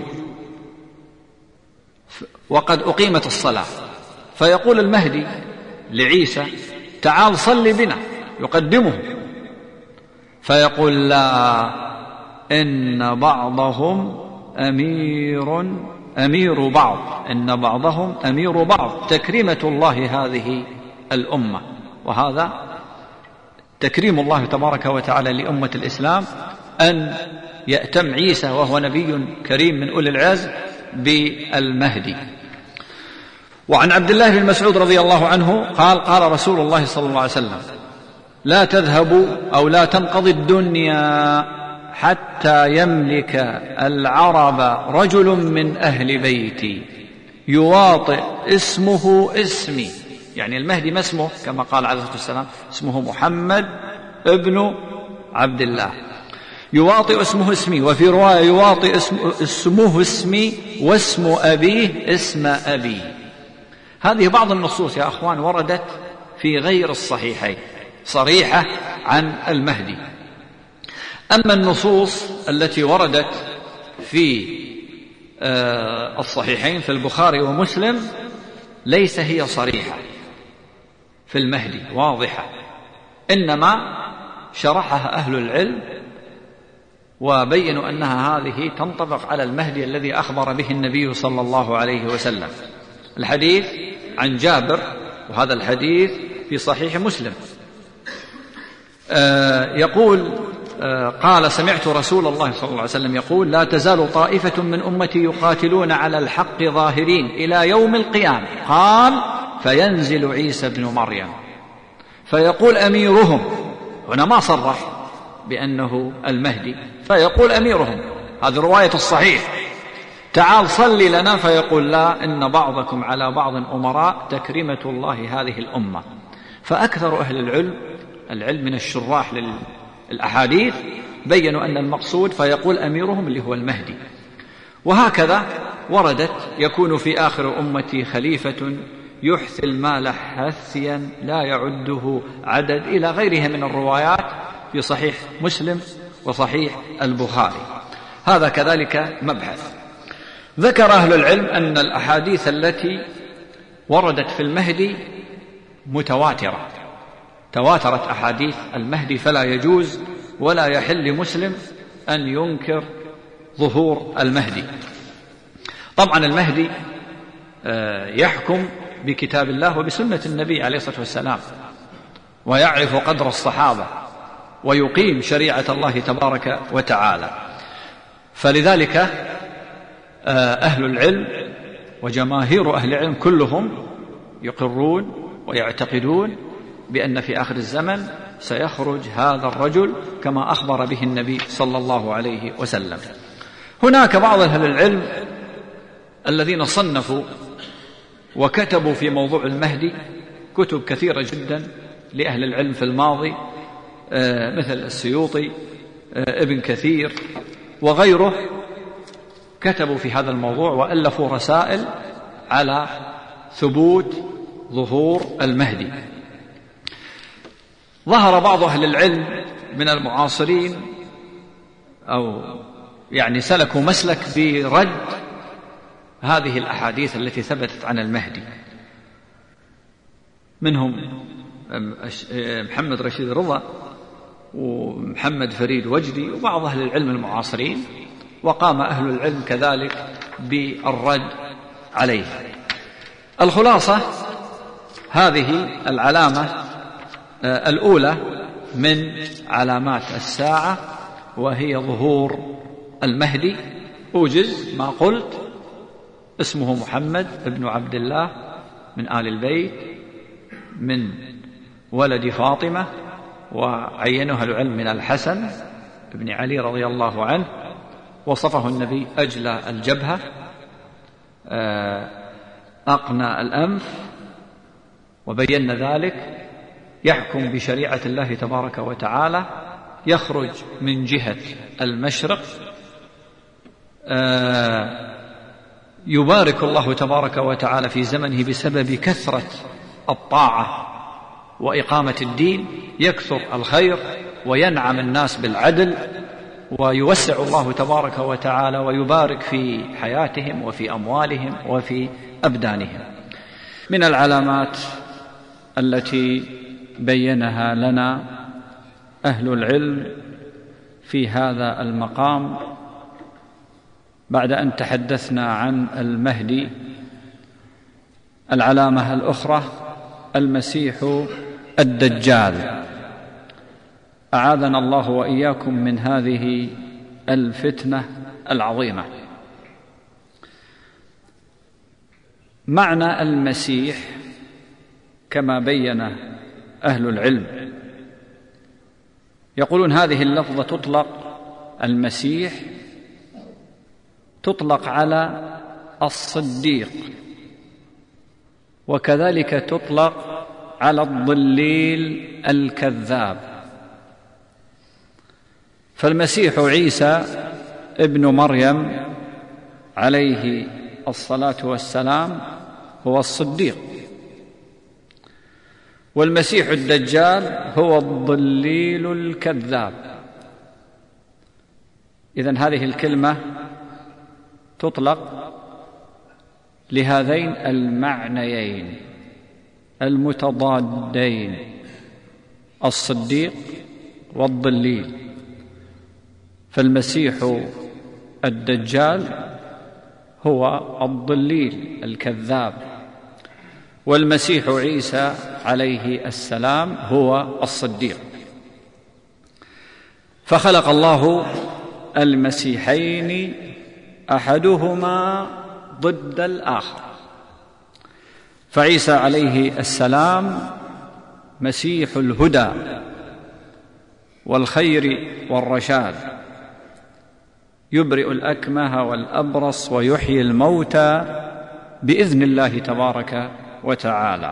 وقد أقيمت الصلاة، فيقول المهدي لعيسى: تعال صل بنا، يقدمه، فيقول: لا، إن بعضهم أمير أمير بعض إن بعضهم أمير بعض، تكريمة الله هذه الأمة. وهذا تكريم الله تبارك وتعالى لأمة الإسلام أن يأتم عيسى وهو نبي كريم من أولي العزم بالمهدي. وعن عبد الله بن مسعود رضي الله عنه قال: قال رسول الله صلى الله عليه وسلم: لا تذهب أو لا تنقضي الدنيا حتى يملك العرب رجل من أهل بيتي يواطئ اسمه اسمي، يعني المهدي ما اسمه كما قال عليه الصلاة والسلام، اسمه محمد ابن عبد الله، يواطئ اسمه اسمي، وفي رواية يواطئ اسمه اسمي واسم أبيه اسم أبي. هذه بعض النصوص يا أخوان وردت في غير الصحيحين، صريحة عن المهدي. أما النصوص التي وردت في الصحيحين في البخاري ومسلم ليس هي صريحة في المهدي واضحة، إنما شرحها أهل العلم وبينوا أنها هذه تنطبق على المهدي الذي أخبر به النبي صلى الله عليه وسلم. الحديث عن جابر، وهذا الحديث في صحيح مسلم، يقول قال سمعت رسول الله صلى الله عليه وسلم يقول لا تزال طائفة من أمتي يقاتلون على الحق ظاهرين إلى يوم القيامة. قال فينزل عيسى بن مريم فيقول أميرهم، هنا ما صرح بأنه المهدي، فيقول أميرهم، هذه رواية الصحيح، تعال صل لنا، فيقول لا إن بعضكم على بعض أمراء تكريمة الله هذه الأمة. فأكثر أهل العلم العلم من الشراح للأحاديث بيّنوا أن المقصود فيقول أميرهم اللي هو المهدي. وهكذا وردت يكون في آخر أمتي خليفة يحثي المال حثيا لا يعده عدد، إلى غيرها من الروايات في صحيح مسلم وصحيح البخاري. هذا كذلك مبحث. ذكر أهل العلم أن الأحاديث التي وردت في المهدي متواترة، تواترت أحاديث المهدي، فلا يجوز ولا يحل لمسلم أن ينكر ظهور المهدي. طبعا المهدي يحكم بكتاب الله وبسنة النبي عليه الصلاة والسلام، ويعرف قدر الصحابة، ويقيم شريعة الله تبارك وتعالى. فلذلك أهل العلم وجماهير أهل العلم كلهم يقرون ويعتقدون بأن في آخر الزمن سيخرج هذا الرجل كما أخبر به النبي صلى الله عليه وسلم. هناك بعض أهل العلم الذين صنفوا وكتبوا في موضوع المهدي كتب كثيرة جدا لأهل العلم في الماضي، مثل السيوطي، ابن كثير وغيره، كتبوا في هذا الموضوع وألفوا رسائل على ثبوت ظهور المهدي. ظهر بعض أهل العلم من المعاصرين أو يعني سلكوا مسلك برد هذه الأحاديث التي ثبتت عن المهدي، منهم محمد رشيد رضا ومحمد فريد وجدي وبعض أهل العلم المعاصرين، وقام أهل العلم كذلك بالرد عليه. الخلاصة هذه العلامة الأولى من علامات الساعة، وهي ظهور المهدي. أوجز ما قلت، اسمه محمد بن عبد الله من آل البيت من ولد فاطمة، وعينها العلم من الحسن بن علي رضي الله عنه. وصفه النبي أجلى الجبهة، أقنى الأنف، وبين ذلك. يحكم بشريعة الله تبارك وتعالى، يخرج من جهة المشرق، يبارك الله تبارك وتعالى في زمنه بسبب كثرة الطاعة وإقامة الدين، يكثر الخير وينعم الناس بالعدل، ويوسع الله تبارك وتعالى ويبارك في حياتهم وفي أموالهم وفي أبدانهم. من العلامات التي بينها لنا أهل العلم في هذا المقام بعد أن تحدثنا عن المهدي، العلامة الأخرى المسيح الدجال، أعاذنا الله وإياكم من هذه الفتنة العظيمة. معنى المسيح كما بين أهل العلم، يقولون هذه اللفظة تطلق المسيح تطلق على الصديق، وكذلك تطلق على الضليل الكذاب. فالمسيح عيسى ابن مريم عليه الصلاة والسلام هو الصديق، والمسيح الدجال هو الضليل الكذاب. إذن هذه الكلمة تطلق لهذين المعنيين المتضادين، الصديق والضليل. فالمسيح الدجال هو الضليل الكذاب، والمسيح عيسى عليه السلام هو الصديق. فخلق الله المسيحين أحدهما ضد الآخر، فعيسى عليه السلام مسيح الهدى والخير والرشاد، يبرئ الأكمه والأبرص ويحيي الموتى بإذن الله تبارك وتعالى.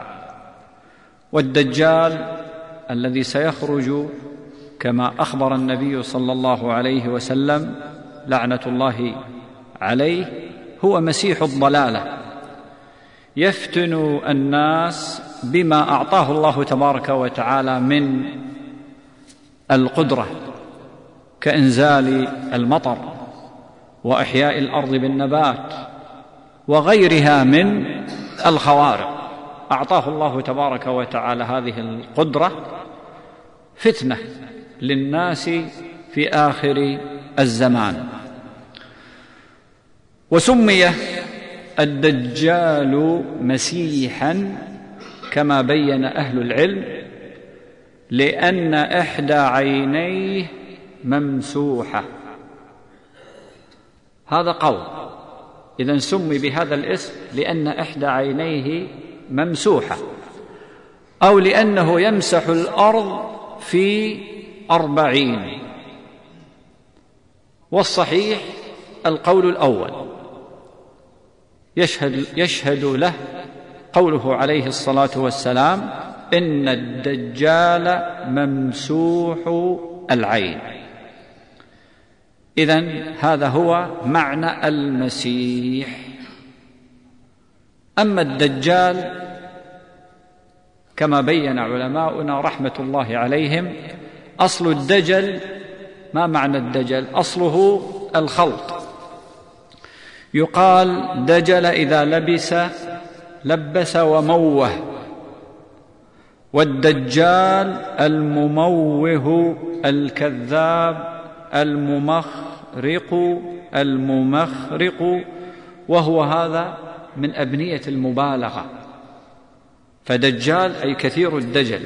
والدجال الذي سيخرج كما أخبر النبي صلى الله عليه وسلم لعنة الله عليه هو مسيح الضلالة، يفتن الناس بما أعطاه الله تبارك وتعالى من القدرة كإنزال المطر وإحياء الأرض بالنبات وغيرها من الخوارق. أعطاه الله تبارك وتعالى هذه القدرة فتنة للناس في آخر الزمان. وسمي الدجال مسيحا كما بين أهل العلم لأن إحدى عينيه ممسوحة، هذا قول. إذن سمي بهذا الاسم لأن إحدى عينيه ممسوحة، أو لأنه يمسح الأرض في أربعين. والصحيح القول الأول، يشهد, يشهد له قوله عليه الصلاة والسلام إن الدجال ممسوح العين. إذن هذا هو معنى المسيح. أما الدجال كما بين علماؤنا رحمة الله عليهم، أصل الدجل، ما معنى الدجل؟ أصله الخلط. يقال دجل إذا لبس لبس وموه، والدجال المموه الكذاب الممخرق الممخرق، وهو هذا من أبنية المبالغة. فدجال أي كثير الدجل،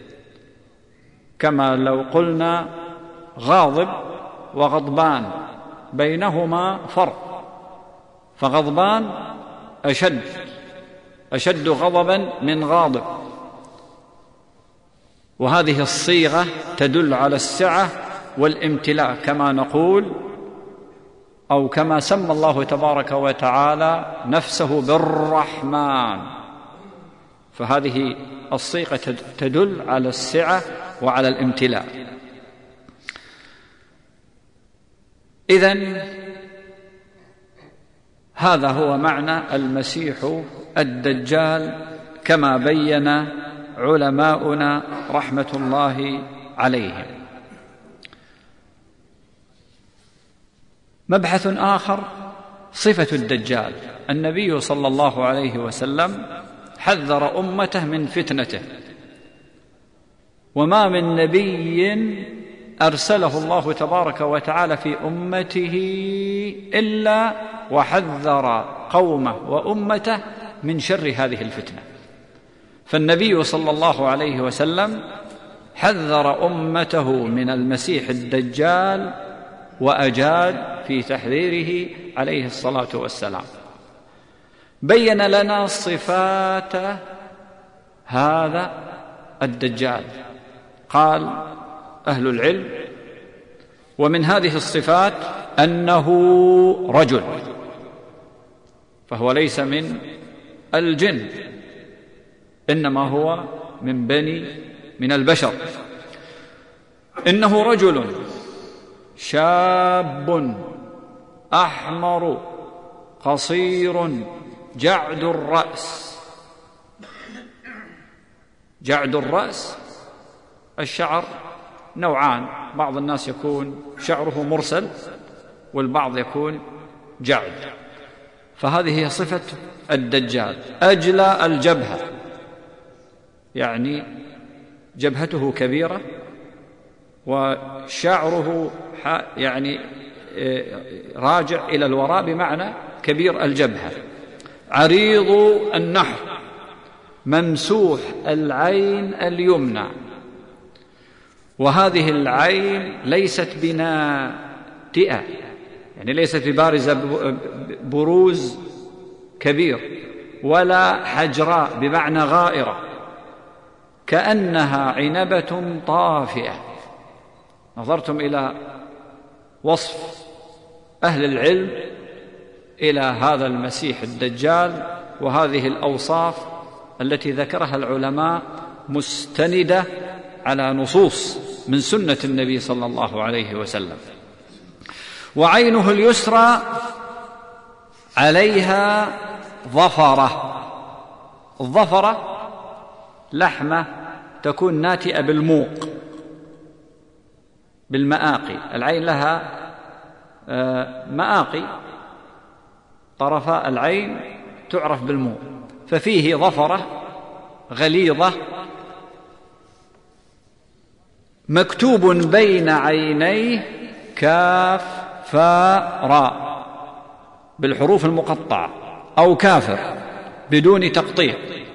كما لو قلنا غاضب وغضبان بينهما فرق، فغضبان أشد أشد غضبا من غاضب. وهذه الصيغة تدل على السعة والامتلاء كما نقول، أو كما سمى الله تبارك وتعالى نفسه بالرحمن، فهذه الصيغة تدل على السعة وعلى الامتلاء. إذن هذا هو معنى المسيح الدجال كما بين علماؤنا رحمة الله عليهم. مبحث آخر صفة الدجال. النبي صلى الله عليه وسلم حذر أمته من فتنته، وما من نبي أرسله الله تبارك وتعالى في أمته إلا وحذر قومه وأمته من شر هذه الفتنة. فالنبي صلى الله عليه وسلم حذر أمته من المسيح الدجال وأجاد في تحذيره عليه الصلاة والسلام. بين لنا صفات هذا الدجال. قال أهل العلم: ومن هذه الصفات أنه رجل، فهو ليس من الجن، إنما هو من بني من البشر. إنه رجل شاب أحمر قصير جعد الرأس، جعد الرأس، الشعر نوعان، بعض الناس يكون شعره مرسل والبعض يكون جعد، فهذه هي صفة الدجال. أجلى الجبهة، يعني جبهته كبيرة وشعره يعني راجع إلى الوراء بمعنى كبير الجبهة. عريض النحر، ممسوح العين اليمنى، وهذه العين ليست بناتئة، يعني ليست ببارزة بروز كبير، ولا حجراء بمعنى غائرة، كأنها عنبة طافئة. نظرتم إلى وصف أهل العلم إلى هذا المسيح الدجال وهذه الأوصاف التي ذكرها العلماء مستندة على نصوص من سنة النبي صلى الله عليه وسلم. وعينه اليسرى عليها ظفرة، الظفرة لحمة تكون ناتئة بالموق، بالمآقي، العين لها مآقي، طرفاء العين تعرف بالموق، ففيه ظفرة غليظة مكتوب بين عينيه كاف فاء راء بالحروف المقطعة، أو كافر بدون تقطيع،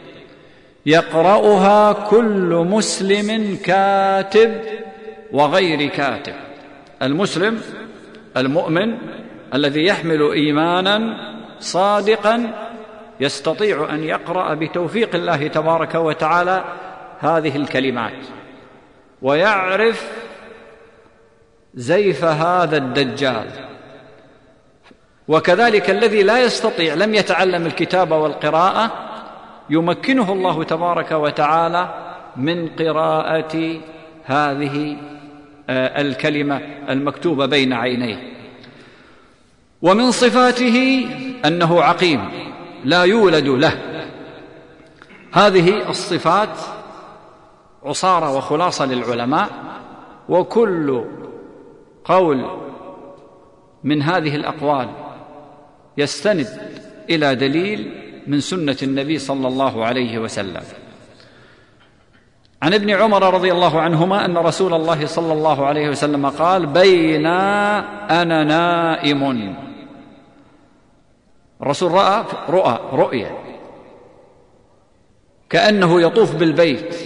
يقرأها كل مسلم كاتب وغير كاتب. المسلم المؤمن الذي يحمل إيمانا صادقا يستطيع أن يقرأ بتوفيق الله تبارك وتعالى هذه الكلمات ويعرف زيف هذا الدجال. وكذلك الذي لا يستطيع، لم يتعلم الكتابة والقراءة، يمكنه الله تبارك وتعالى من قراءة هذه الكلمة المكتوبة بين عينيه. ومن صفاته أنه عقيم لا يولد له. هذه الصفات عصارة وخلاصة للعلماء، وكل قول من هذه الأقوال يستند إلى دليل من سنة النبي صلى الله عليه وسلم. عن ابن عمر رضي الله عنهما أن رسول الله صلى الله عليه وسلم قال: بين أنا نائم. الرسول رأى رؤى رؤيا كأنه يطوف بالبيت،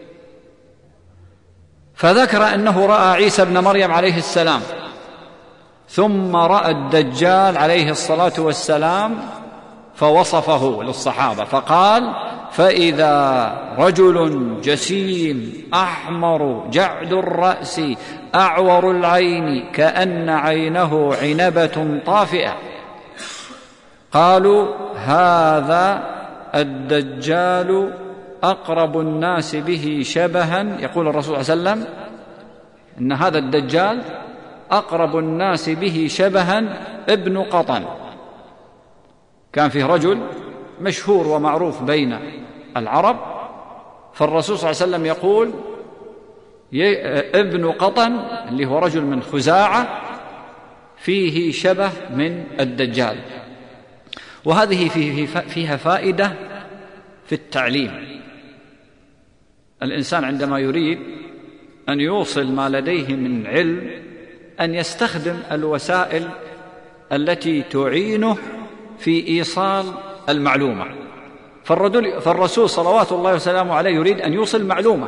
فذكر أنه رأى عيسى ابن مريم عليه السلام، ثم رأى الدجال عليه الصلاة والسلام فوصفه للصحابة فقال: فإذا رجل جسيم أحمر جعد الرأس أعور العين كأن عينه عنبة طافئة. قالوا: هذا الدجال أقرب الناس به شبها. يقول الرسول صلى الله عليه وسلم إن هذا الدجال أقرب الناس به شبها ابن قطن. كان فيه رجل مشهور ومعروف بين العرب، فالرسول صلى الله عليه وسلم يقول: ابن قطن اللي هو رجل من خزاعة فيه شبه من الدجال. وهذه فيها فائدة في التعليم. الإنسان عندما يريد أن يوصل ما لديه من علم أن يستخدم الوسائل التي تعينه في إيصال المعلومة. فالرسول صلوات الله وسلامه عليه يريد أن يوصل معلومة،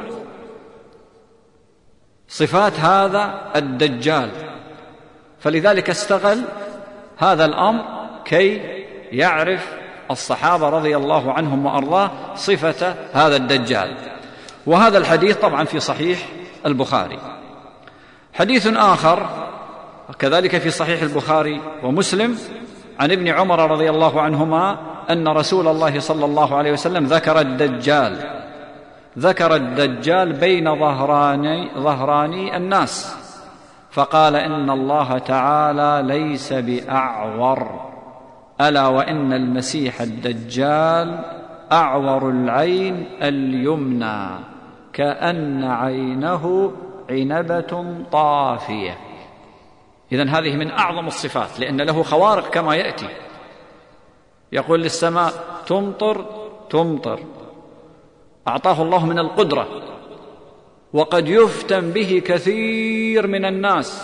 صفات هذا الدجال، فلذلك استغل هذا الأمر كي يعرف الصحابة رضي الله عنهم وأرضاه صفة هذا الدجال. وهذا الحديث طبعا في صحيح البخاري. حديث آخر كذلك في صحيح البخاري ومسلم عن ابن عمر رضي الله عنهما أن رسول الله صلى الله عليه وسلم ذكر الدجال ذكر الدجال بين ظهراني, ظهراني الناس، فقال: إن الله تعالى ليس بأعور، ألا وإن المسيح الدجال أعور العين اليمنى كأن عينه عنبة طافية. إذن هذه من أعظم الصفات، لأن له خوارق كما يأتي. يقول للسماء تمطر تمطر، أعطاه الله من القدرة، وقد يفتن به كثير من الناس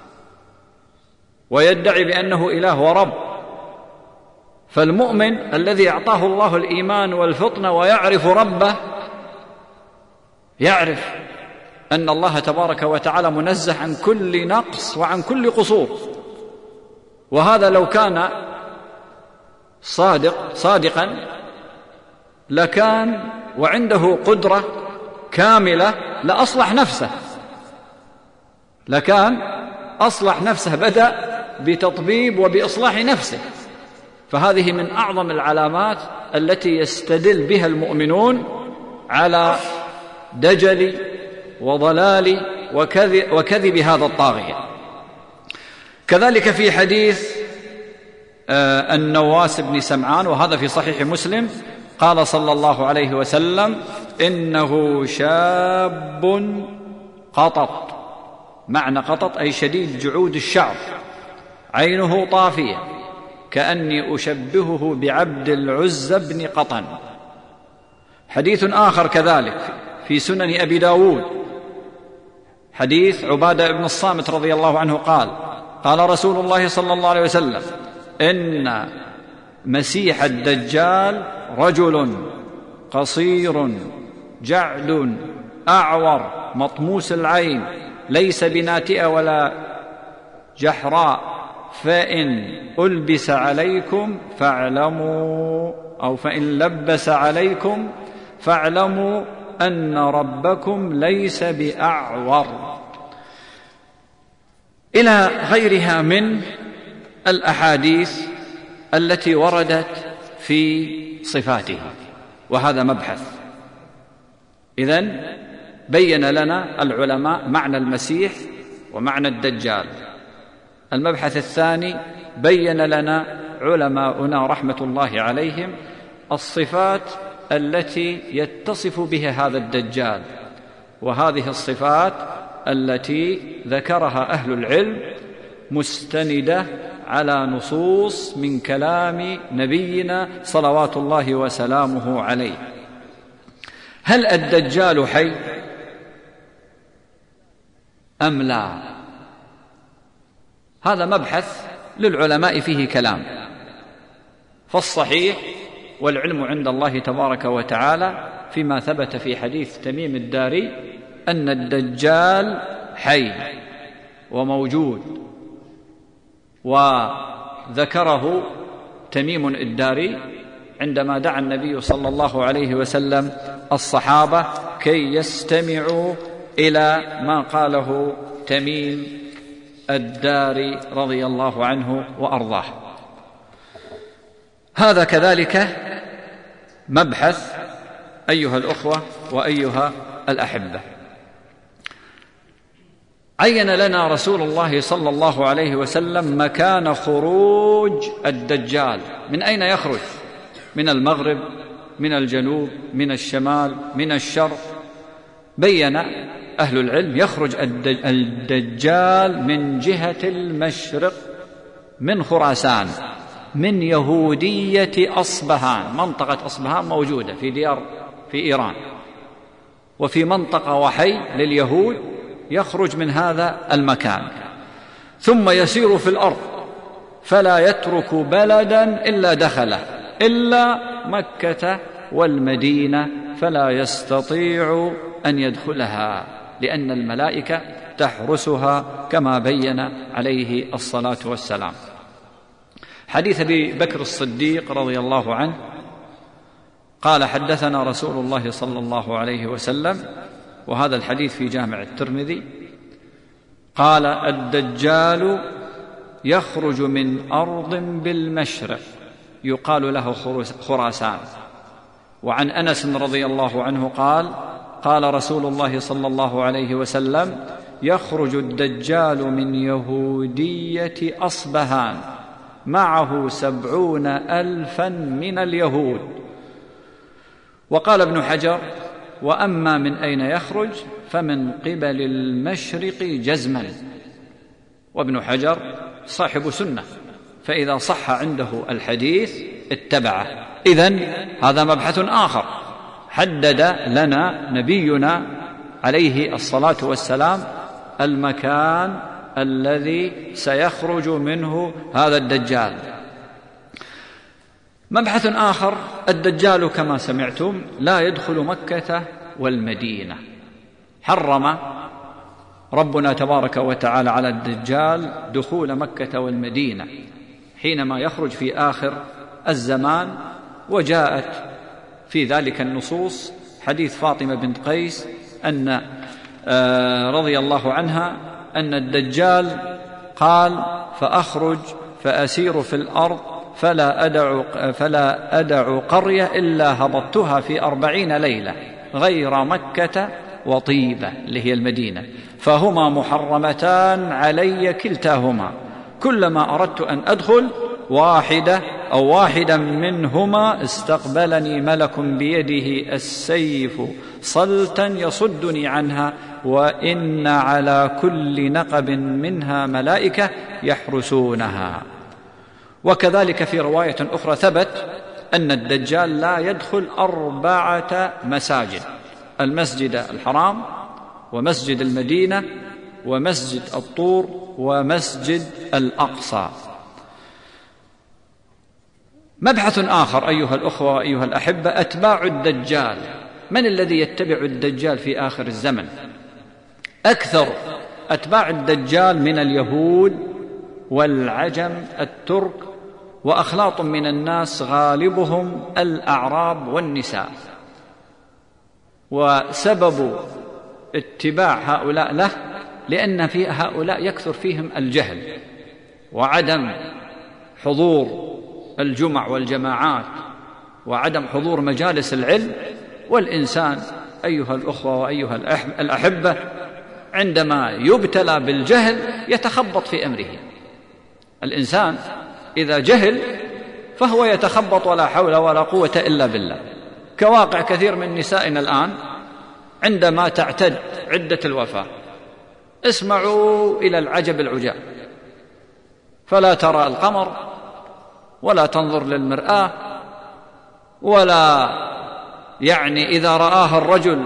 ويدعي بأنه إله ورب. فالمؤمن الذي أعطاه الله الإيمان والفطنة ويعرف ربه يعرف أن الله تبارك وتعالى منزه عن كل نقص وعن كل قصور. وهذا لو كان صادق صادقا لكان وعنده قدرة كاملة لأصلح نفسه، لكان أصلح نفسه، بدأ بتطبيب وبإصلاح نفسه. فهذه من أعظم العلامات التي يستدل بها المؤمنون على دجل وضلال وكذب, وكذب هذا الطاغية. كذلك في حديث النواس بن سمعان، وهذا في صحيح مسلم، قال صلى الله عليه وسلم: إنه شاب قطط، معنى قطط أي شديد جعود الشعر، عينه طافية، كأني أشبهه بعبد العزى بن قطن. حديث آخر كذلك في سنن أبي داود، حديث عبادة بن الصامت رضي الله عنه قال: قال رسول الله صلى الله عليه وسلم: إن مسيح الدجال رجل قصير جعد أعور مطموس العين، ليس بناتئة ولا جحراء، فإن ألبس عليكم فاعلموا أو فإن لبس عليكم فاعلموا أن ربكم ليس بأعور. إلى غيرها من الأحاديث التي وردت في صفاته، وهذا مبحث. إذن بين لنا العلماء معنى المسيح ومعنى الدجال. المبحث الثاني بين لنا علماؤنا رحمة الله عليهم الصفات التي يتصف بها هذا الدجال، وهذه الصفات التي ذكرها أهل العلم مستندة على نصوص من كلام نبينا صلوات الله وسلامه عليه. هل الدجال حي أم لا؟ هذا مبحث للعلماء فيه كلام، فالصحيح والعلم عند الله تبارك وتعالى فيما ثبت في حديث تميم الداري أن الدجال حي وموجود، وذكره تميم الداري عندما دعا النبي صلى الله عليه وسلم الصحابة كي يستمعوا إلى ما قاله تميم الداري رضي الله عنه وأرضاه. هذا كذلك مبحث أيها الأخوة وأيها الأحبة. عين لنا رسول الله صلى الله عليه وسلم مكان خروج الدجال، من أين يخرج؟ من المغرب، من الجنوب، من الشمال، من الشرق. بين أهل العلم يخرج الدجال من جهة المشرق، من خراسان، من يهودية أصبهان. منطقة أصبهان موجودة في ديار في إيران، وفي منطقة وحي لليهود يخرج من هذا المكان، ثم يسير في الأرض فلا يترك بلدا إلا دخله، إلا مكة والمدينة فلا يستطيع أن يدخلها، لأن الملائكة تحرسها كما بين عليه الصلاة والسلام. حديث أبي بكر الصديق رضي الله عنه قال: حدثنا رسول الله صلى الله عليه وسلم، وهذا الحديث في جامع الترمذي، قال: الدجال يخرج من أرض بالمشرق يقال له خراسان. وعن أنس رضي الله عنه قال: قال رسول الله صلى الله عليه وسلم: يخرج الدجال من يهودية أصبهان معه سبعون ألفا من اليهود، وقال ابن حجر: وأما من أين يخرج فمن قبل المشرق جزما. وابن حجر صاحب سنة، فإذا صح عنده الحديث اتبعه. إذن هذا مبحث آخر حدد لنا نبينا عليه الصلاة والسلام المكان الذي سيخرج منه هذا الدجال. مبحث آخر: الدجال كما سمعتم لا يدخل مكة والمدينة. حرم ربنا تبارك وتعالى على الدجال دخول مكة والمدينة حينما يخرج في آخر الزمان، وجاءت في ذلك النصوص حديث فاطمة بنت قيس أن رضي الله عنها أن الدجال قال: فأخرج فأسير في الأرض فلا أدع, فلا أدع قرية إلا هبطتها في أربعين ليلة غير مكة وطيبة اللي هي المدينة، فهما محرمتان علي كلتاهما، كلما أردت أن أدخل واحدة أو واحدا منهما استقبلني ملك بيده السيف صلتا يصدني عنها، وإن على كل نقب منها ملائكة يحرسونها. وكذلك في رواية أخرى ثبت أن الدجال لا يدخل أربعة مساجد: المسجد الحرام، ومسجد المدينة، ومسجد الطور، ومسجد الأقصى. مبحث آخر أيها الأخوة وأيها الأحبة: أتباع الدجال. من الذي يتبع الدجال في آخر الزمن؟ أكثر أتباع الدجال من اليهود والعجم الترك، وأخلاط من الناس غالبهم الأعراب والنساء. وسبب اتباع هؤلاء له لأن في هؤلاء يكثر فيهم الجهل وعدم حضور الجمع والجماعات وعدم حضور مجالس العلم. والإنسان أيها الأخوة وأيها الأحبة عندما يبتلى بالجهل يتخبط في أمره. الإنسان إذا جهل فهو يتخبط ولا حول ولا قوة إلا بالله، كواقع كثير من نسائنا الآن عندما تعتد عدة الوفاة. اسمعوا إلى العجب العجاب: فلا ترى القمر ولا تنظر للمرآة، ولا يعني إذا رآها الرجل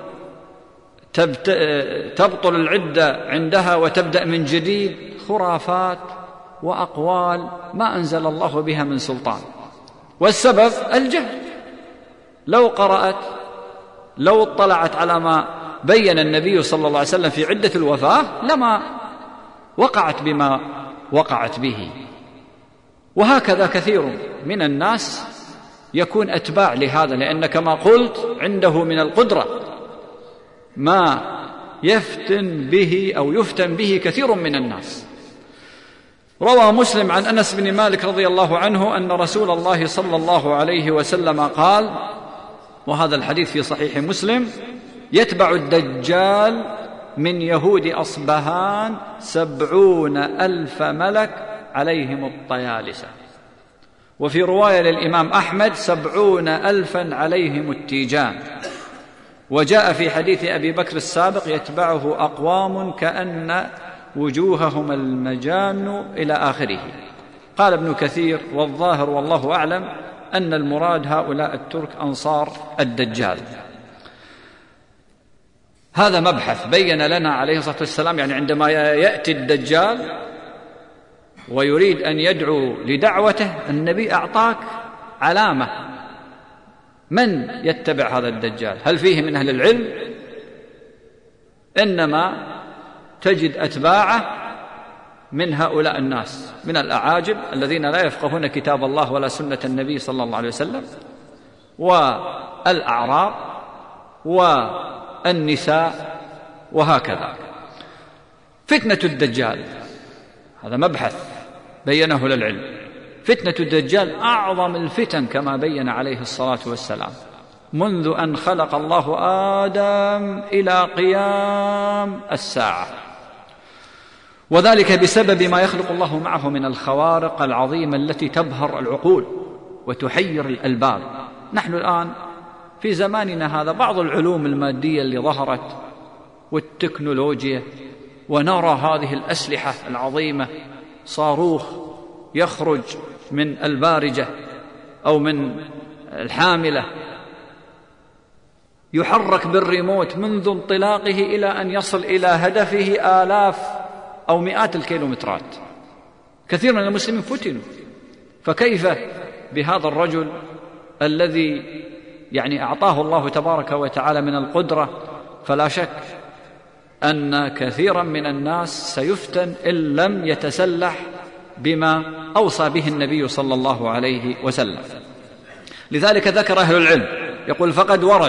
تبطل العدة عندها وتبدأ من جديد. خرافات وأقوال ما أنزل الله بها من سلطان، والسبب الجهل. لو قرأت لو اطلعت على ما بين النبي صلى الله عليه وسلم في عدة الوفاة لما وقعت بما وقعت به. وهكذا كثير من الناس يكون أتباع لهذا، لأن كما قلت عنده من القدرة ما يفتن به أو يفتن به كثير من الناس. روى مسلم عن أنس بن مالك رضي الله عنه أن رسول الله صلى الله عليه وسلم قال، وهذا الحديث في صحيح مسلم: يتبع الدجال من يهود أصبهان سبعون ألف ملك عليهم الطيالسة. وفي رواية للإمام أحمد: سبعون ألفا عليهم التيجان. وجاء في حديث أبي بكر السابق: يتبعه أقوام كأن وجوههم المجان إلى آخره. قال ابن كثير: والظاهر والله أعلم أن المراد هؤلاء الترك أنصار الدجال. هذا مبحث بين لنا عليه الصلاة والسلام، يعني عندما يأتي الدجال ويريد أن يدعو لدعوته النبي أعطاك علامة من يتبع هذا الدجال. هل فيه من أهل العلم؟ إنما تجد أتباعه من هؤلاء الناس من الأعاجم الذين لا يفقهون كتاب الله ولا سنة النبي صلى الله عليه وسلم، والأعراب والنساء، وهكذا. فتنة الدجال هذا مبحث بينه للعلم. فتنة الدجال أعظم الفتن كما بين عليه الصلاة والسلام، منذ أن خلق الله آدم إلى قيام الساعة، وذلك بسبب ما يخلق الله معه من الخوارق العظيمة التي تبهر العقول وتحير الألباب. نحن الآن في زماننا هذا بعض العلوم المادية اللي ظهرت والتكنولوجيا، ونرى هذه الأسلحة العظيمة، صاروخ يخرج من البارجة أو من الحاملة يحرك بالريموت منذ انطلاقه إلى أن يصل إلى هدفه آلاف أو مئات الكيلومترات. كثير من المسلمين فتنوا، فكيف بهذا الرجل الذي يعني أعطاه الله تبارك وتعالى من القدرة؟ فلا شك أن كثيرا من الناس سيفتن إن لم يتسلح بما أوصى به النبي صلى الله عليه وسلم. لذلك ذكر أهل العلم، يقول: فقد ورد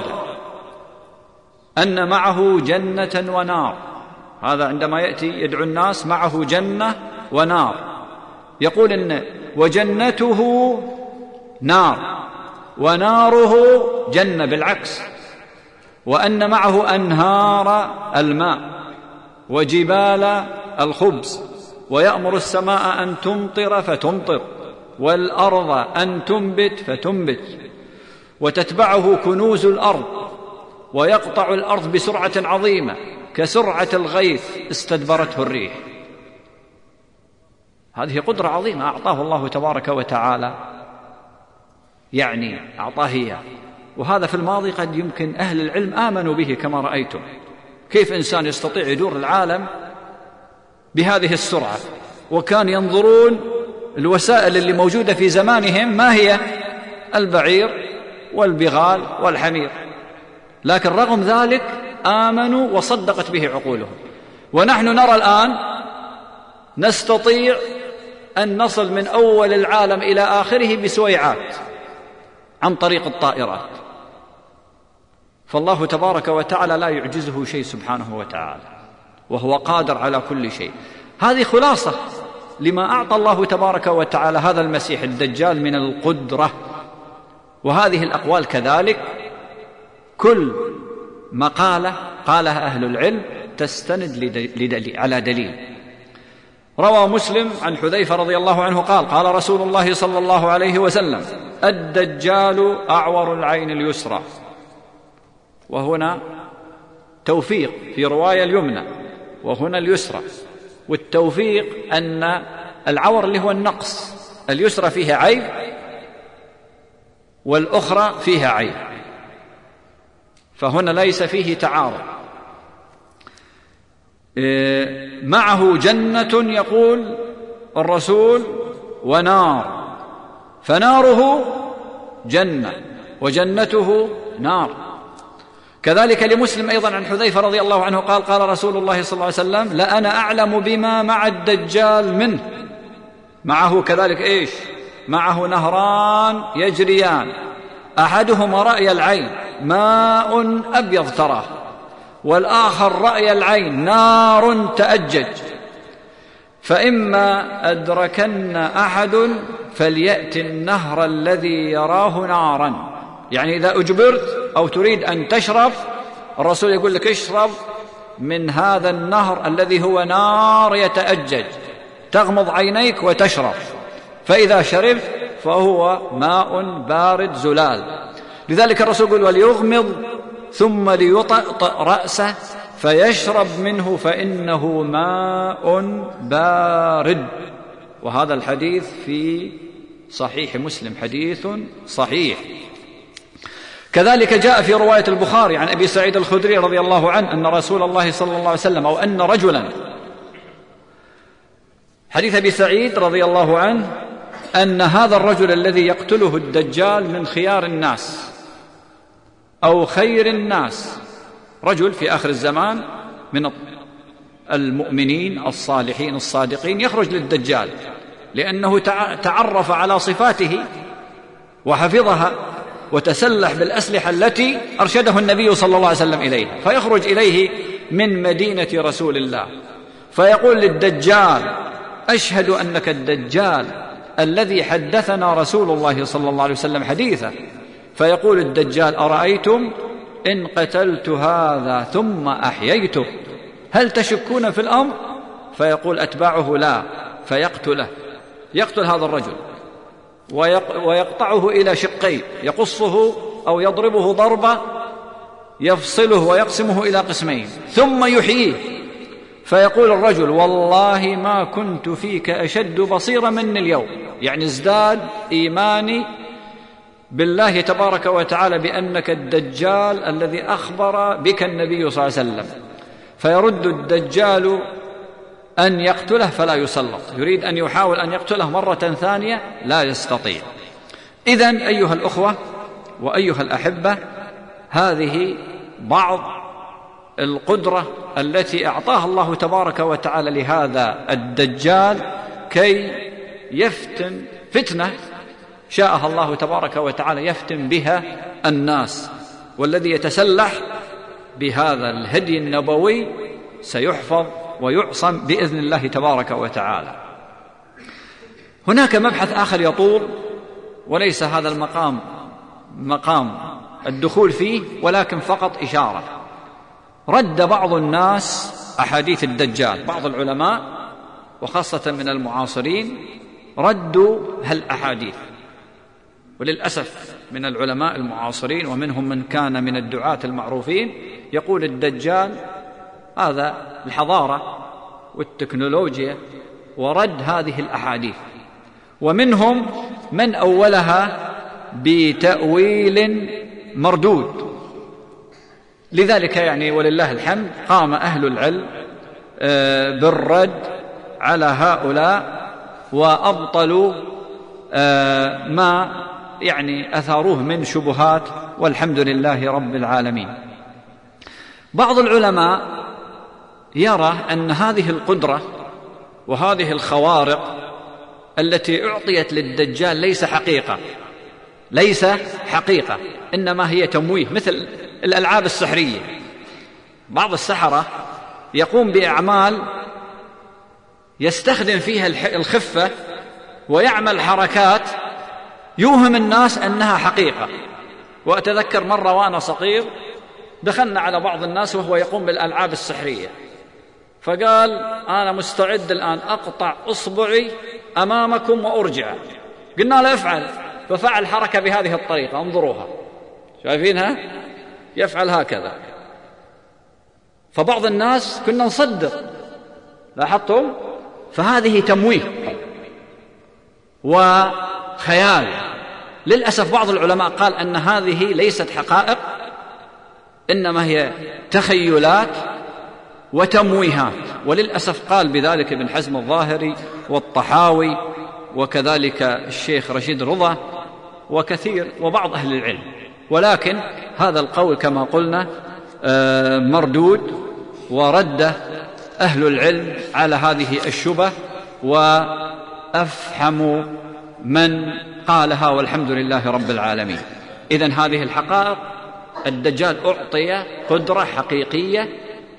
أن معه جنة ونار. هذا عندما يأتي يدعو الناس معه جنة ونار، يقول إن وجنته نار وناره جنة بالعكس، وأن معه أنهار الماء وجبال الخبز، ويأمر السماء أن تمطر فتمطر، والأرض أن تنبت فتنبت، وتتبعه كنوز الأرض، ويقطع الأرض بسرعة عظيمة كسرعة الغيث استدبرته الريح. هذه قدرة عظيمة أعطاه الله تبارك وتعالى، يعني أعطاه إياه. وهذا في الماضي قد يمكن أهل العلم آمنوا به كما رأيتم، كيف إنسان يستطيع يدور العالم بهذه السرعة، وكان ينظرون الوسائل اللي موجودة في زمانهم ما هي؟ البعير والبغال والحمير، لكن رغم ذلك آمنوا وصدقت به عقولهم. ونحن نرى الآن نستطيع أن نصل من أول العالم إلى آخره بسويعات عن طريق الطائرات، فالله تبارك وتعالى لا يعجزه شيء سبحانه وتعالى، وهو قادر على كل شيء. هذه خلاصة لما أعطى الله تبارك وتعالى هذا المسيح الدجال من القدرة. وهذه الأقوال كذلك كل مقالة قالها أهل العلم تستند لدليل على دليل. روى مسلم عن حذيفة رضي الله عنه قال: قال رسول الله صلى الله عليه وسلم: الدجال أعور العين اليسرى. وهنا توفيق في رواية اليمنى، وهنا اليسرى. والتوفيق أن العور اللي هو النقص، اليسرى فيها عيب والأخرى فيها عيب، فهنا ليس فيه تعارض. معه جنة يقول الرسول ونار، فناره جنة وجنته نار. كذلك لمسلم أيضا عن حذيفة رضي الله عنه قال: قال رسول الله صلى الله عليه وسلم: لأنا أعلم بما مع الدجال منه. معه كذلك إيش؟ معه نهران يجريان، أحدهما رأي العين ماء أبيض تراه، والآخر رأي العين نار تأجج، فإما أدركن أحد فليأتي النهر الذي يراه نارا. يعني إذا أجبرت أو تريد أن تشرب، الرسول يقول لك اشرب من هذا النهر الذي هو نار يتأجج، تغمض عينيك وتشرب، فإذا شربت فهو ماء بارد زلال. لذلك الرسول يقول: وليغمض ثم ليطأطأ رأسه فيشرب منه فإنه ماء بارد. وهذا الحديث في صحيح مسلم، حديث صحيح. كذلك جاء في رواية البخاري عن أبي سعيد الخدري رضي الله عنه أن رسول الله صلى الله عليه وسلم، أو أن رجلا، حديث أبي سعيد رضي الله عنه أن هذا الرجل الذي يقتله الدجال من خيار الناس أو خير الناس، رجل في آخر الزمان من المؤمنين الصالحين الصادقين يخرج للدجال، لأنه تعرف على صفاته وحفظها وتسلح بالأسلحة التي أرشده النبي صلى الله عليه وسلم إليها، فيخرج إليه من مدينة رسول الله فيقول للدجال: أشهد أنك الدجال الذي حدثنا رسول الله صلى الله عليه وسلم حديثا. فيقول الدجال: أرأيتم إن قتلت هذا ثم أحييته هل تشكون في الأمر؟ فيقول أتباعه: لا. فيقتله، يقتل هذا الرجل ويقطعه إلى شقين، يقصه أو يضربه ضربة يفصله ويقسمه إلى قسمين ثم يحييه، فيقول الرجل والله ما كنت فيك أشد بصيرا مني اليوم، يعني ازداد إيماني بالله تبارك وتعالى بأنك الدجال الذي أخبر بك النبي صلى الله عليه وسلم. فيرد الدجال أن يقتله فلا يسلط، يريد أن يحاول أن يقتله مرة ثانية لا يستطيع. إذن أيها الأخوة وأيها الأحبة، هذه بعض القدرة التي أعطاها الله تبارك وتعالى لهذا الدجال كي يفتن فتنة شاءها الله تبارك وتعالى يفتن بها الناس، والذي يتسلح بهذا الهدي النبوي سيحفظ ويعصم بإذن الله تبارك وتعالى. هناك مبحث آخر يطول وليس هذا المقام مقام الدخول فيه، ولكن فقط إشارة. رد بعض الناس أحاديث الدجال، بعض العلماء وخاصة من المعاصرين ردوا هالأحاديث، وللأسف من العلماء المعاصرين ومنهم من كان من الدعاة المعروفين يقول الدجال هذا الحضارة والتكنولوجيا، ورد هذه الأحاديث. ومنهم من أولها بتأويل مردود. لذلك يعني ولله الحمد قام أهل العلم بالرد على هؤلاء وأبطلوا ما يعني أثاروه من شبهات، والحمد لله رب العالمين. بعض العلماء يرى أن هذه القدرة وهذه الخوارق التي أعطيت للدجال ليس حقيقة، ليس حقيقة، إنما هي تمويه، مثل الألعاب السحرية. بعض السحرة يقوم بأعمال يستخدم فيها الخفة ويعمل حركات يوهم الناس أنها حقيقة. وأتذكر مرة وأنا صغير دخلنا على بعض الناس وهو يقوم بالألعاب السحرية، فقال أنا مستعد الآن أقطع أصبعي أمامكم وأرجع. قلنا له افعل، ففعل حركة بهذه الطريقة، انظروها شايفينها، يفعل هكذا. فبعض الناس كنا نصدق، لاحظتم؟ فهذه تمويه وخيال. للأسف بعض العلماء قال أن هذه ليست حقائق، إنما هي تخيلات وتمويهات. وللأسف قال بذلك ابن حزم الظاهري والطحاوي وكذلك الشيخ رشيد رضا وكثير وبعض أهل العلم. ولكن هذا القول كما قلنا مردود، ورد أهل العلم على هذه الشبه وأفحموا من قالها، والحمد لله رب العالمين. إذن هذه الحقائق، الدجال أعطي قدرة حقيقية،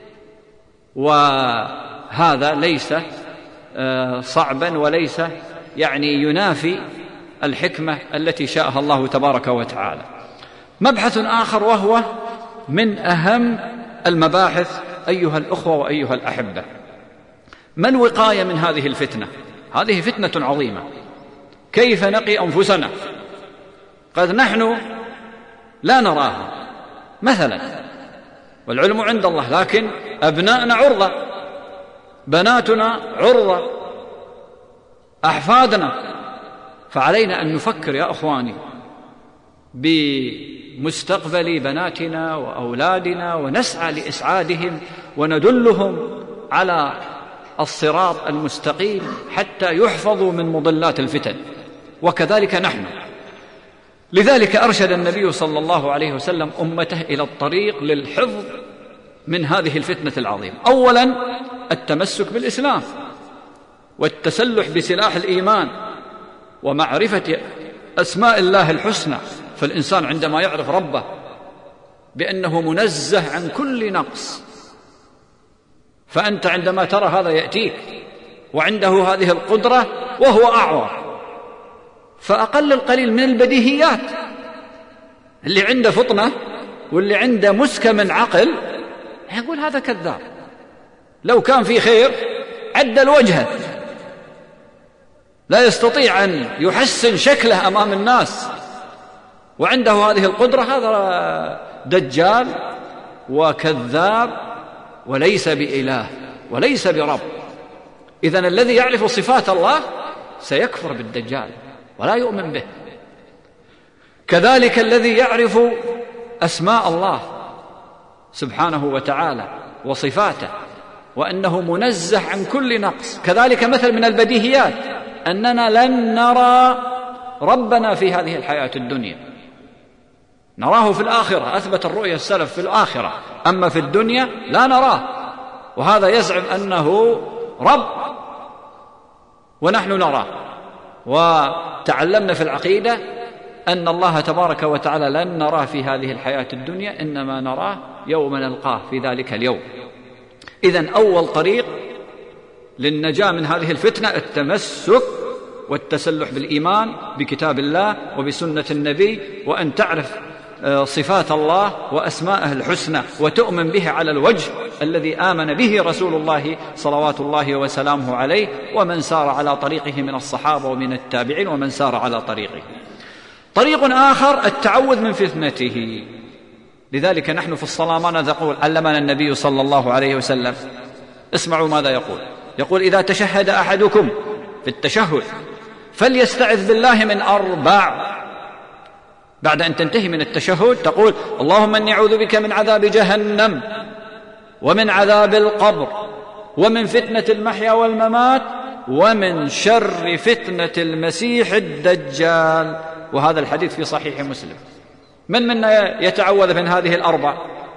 وهذا ليس صعبا وليس يعني ينافي الحكمة التي شاءها الله تبارك وتعالى. مبحث آخر وهو من أهم المباحث أيها الأخوة وأيها الأحبة، ما الوقاية من هذه الفتنة؟ هذه فتنة عظيمة. كيف نقي أنفسنا؟ قد نحن لا نراها مثلا، والعلم عند الله، لكن أبناءنا عرضة، بناتنا عرضة، أحفادنا. فعلينا أن نفكر يا أخواني بمستقبل بناتنا وأولادنا، ونسعى لإسعادهم وندلهم على الصراط المستقيم حتى يحفظوا من مضلات الفتن، وكذلك نحن. لذلك أرشد النبي صلى الله عليه وسلم أمته إلى الطريق للحفظ من هذه الفتنة العظيمة. أولا التمسك بالإسلام والتسلح بسلاح الإيمان ومعرفة أسماء الله الحسنى. فالإنسان عندما يعرف ربه بأنه منزه عن كل نقص، فأنت عندما ترى هذا يأتيك وعنده هذه القدرة وهو أعور، فأقل القليل من البديهيات، اللي عنده فطنة واللي عنده مسكة من عقل يقول هذا كذاب. لو كان في خير عدل وجهه، لا يستطيع أن يحسن شكله أمام الناس، وعنده هذه القدرة، هذا دجال وكذاب وليس بإله وليس برب. إذن الذي يعرف صفات الله سيكفر بالدجال ولا يؤمن به. كذلك الذي يعرف أسماء الله سبحانه وتعالى وصفاته وأنه منزه عن كل نقص. كذلك مثل من البديهيات أننا لن نرى ربنا في هذه الحياة الدنيا، نراه في الآخرة، أثبت الرؤية السلف في الآخرة، أما في الدنيا لا نراه، وهذا يزعم أنه رب ونحن نراه. وتعلمنا في العقيدة أن الله تبارك وتعالى لن نراه في هذه الحياة الدنيا، إنما نراه يوم نلقاه في ذلك اليوم. إذن أول طريق للنجاة من هذه الفتنة التمسك والتسلح بالإيمان بكتاب الله وبسنة النبي، وأن تعرف صفات الله وأسماءه الحسنى وتؤمن به على الوجه الذي آمن به رسول الله صلوات الله وسلامه عليه ومن سار على طريقه من الصحابة ومن التابعين ومن سار على طريقه. طريق آخر التعوذ من فتنته. لذلك نحن في الصلاة ماذا نقول؟ علمنا النبي صلى الله عليه وسلم، اسمعوا ماذا يقول. يقول: إذا تشهد أحدكم في التشهد فليستعذ بالله من أربع. بعد أن تنتهي من التشهد تقول: اللهم إني أعوذ بك من عذاب جهنم ومن عذاب القبر ومن فتنة المحيا والممات ومن شر فتنة المسيح الدجال. وهذا الحديث في صحيح مسلم. من منا يتعوذ من هذه الأربع؟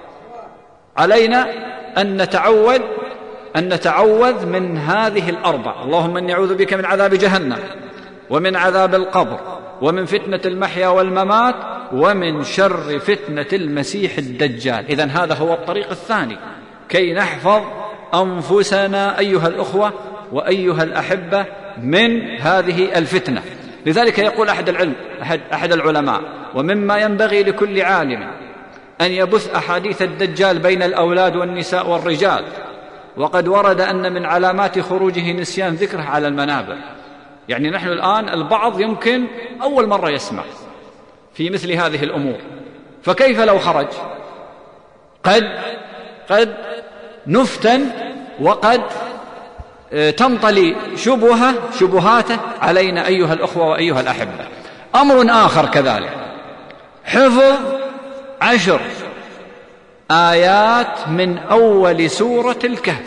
علينا أن نتعوذ أن نتعوذ من هذه الأربع: اللهم إني أعوذ بك من عذاب جهنم ومن عذاب القبر ومن فتنة المحيا والممات ومن شر فتنة المسيح الدجال. إذن هذا هو الطريق الثاني كي نحفظ أنفسنا أيها الأخوة وأيها الأحبة من هذه الفتنة. لذلك يقول أحد العلم أحد, أحد العلماء: ومما ينبغي لكل عالم أن يبث أحاديث الدجال بين الأولاد والنساء والرجال، وقد ورد أن من علامات خروجه نسيان ذكره على المنابر. يعني نحن الآن البعض يمكن أول مرة يسمع في مثل هذه الأمور، فكيف لو خرج؟ قد قد نفتن وقد تنطلي شبهة شبهاته علينا أيها الأخوة وأيها الأحبة. أمر آخر كذلك حفظ عشر آيات من أول سورة الكهف،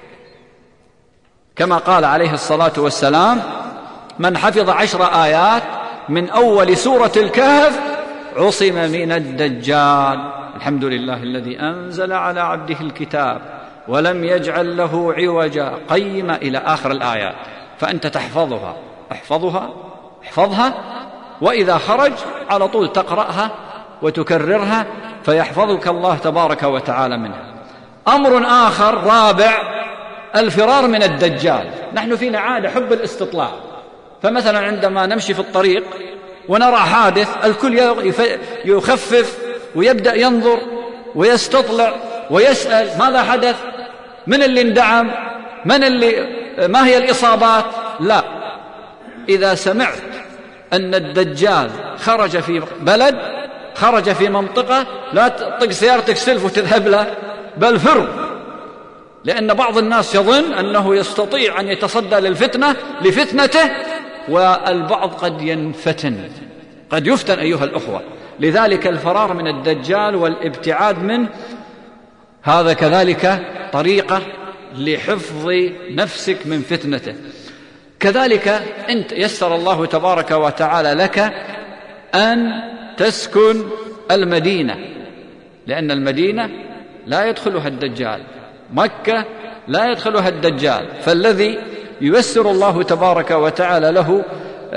كما قال عليه الصلاة والسلام: من حفظ عشر آيات من أول سورة الكهف عصم من الدجال. الحمد لله الذي أنزل على عبده الكتاب ولم يجعل له عوجا قيما إلى آخر الآيات. فأنت تحفظها احفظها احفظها وإذا خرج على طول تقرأها وتكررها فيحفظك الله تبارك وتعالى منها. أمر آخر رابع الفرار من الدجال. نحن فينا عادة حب الاستطلاع، فمثلا عندما نمشي في الطريق ونرى حادث الكل يخفف ويبدأ ينظر ويستطلع ويسأل: ماذا حدث؟ من اللي اندعم؟ من اللي ما هي الإصابات؟ لا، إذا سمعت أن الدجال خرج في بلد، خرج في منطقة، لا تطق سيارتك سلف وتذهب له، بل فر، لأن بعض الناس يظن أنه يستطيع أن يتصدى للفتنة لفتنته، والبعض قد ينفتن، قد يفتن أيها الأخوة. لذلك الفرار من الدجال والابتعاد منه هذا كذلك طريقة لحفظ نفسك من فتنته. كذلك أنت يسر الله تبارك وتعالى لك أن تسكن المدينة، لأن المدينة لا يدخلها الدجال، مكة لا يدخلها الدجال، فالذي ييسر الله تبارك وتعالى له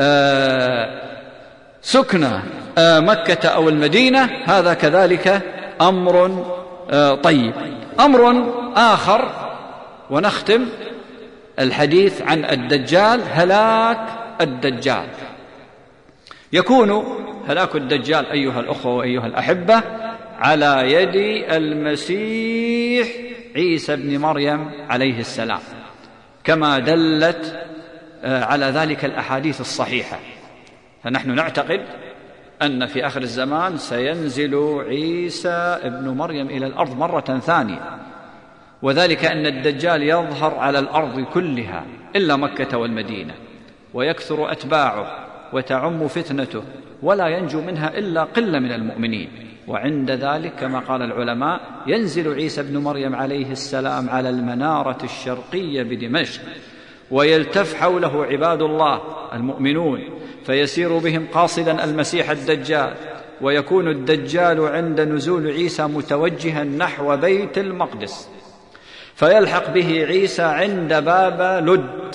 سكن مكة أو المدينة هذا كذلك أمر طيب. أمر آخر ونختم الحديث عن الدجال: هلاك الدجال. يكون هلاك الدجال أيها الأخوة وأيها الأحبة على يد المسيح عيسى بن مريم عليه السلام، كما دلت على ذلك الأحاديث الصحيحة. فنحن نعتقد أن في آخر الزمان سينزل عيسى ابن مريم إلى الأرض مرة ثانية، وذلك أن الدجال يظهر على الأرض كلها إلا مكة والمدينة، ويكثر أتباعه وتعم فتنته، ولا ينجو منها إلا قلة من المؤمنين. وعند ذلك كما قال العلماء ينزل عيسى ابن مريم عليه السلام على المنارة الشرقية بدمشق، ويلتف حوله عباد الله المؤمنون، فيسير بهم قاصدا المسيح الدجال، ويكون الدجال عند نزول عيسى متوجها نحو بيت المقدس، فيلحق به عيسى عند باب لد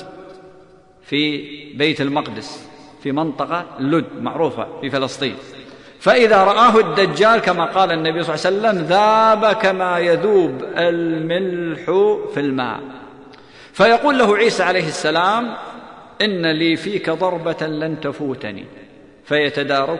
في بيت المقدس في منطقة لد معروفة في فلسطين، فإذا رآه الدجال كما قال النبي صلى الله عليه وسلم ذاب كما يذوب الملح في الماء، فيقول له عيسى عليه السلام إن لي فيك ضربة لن تفوتني، فيتدارك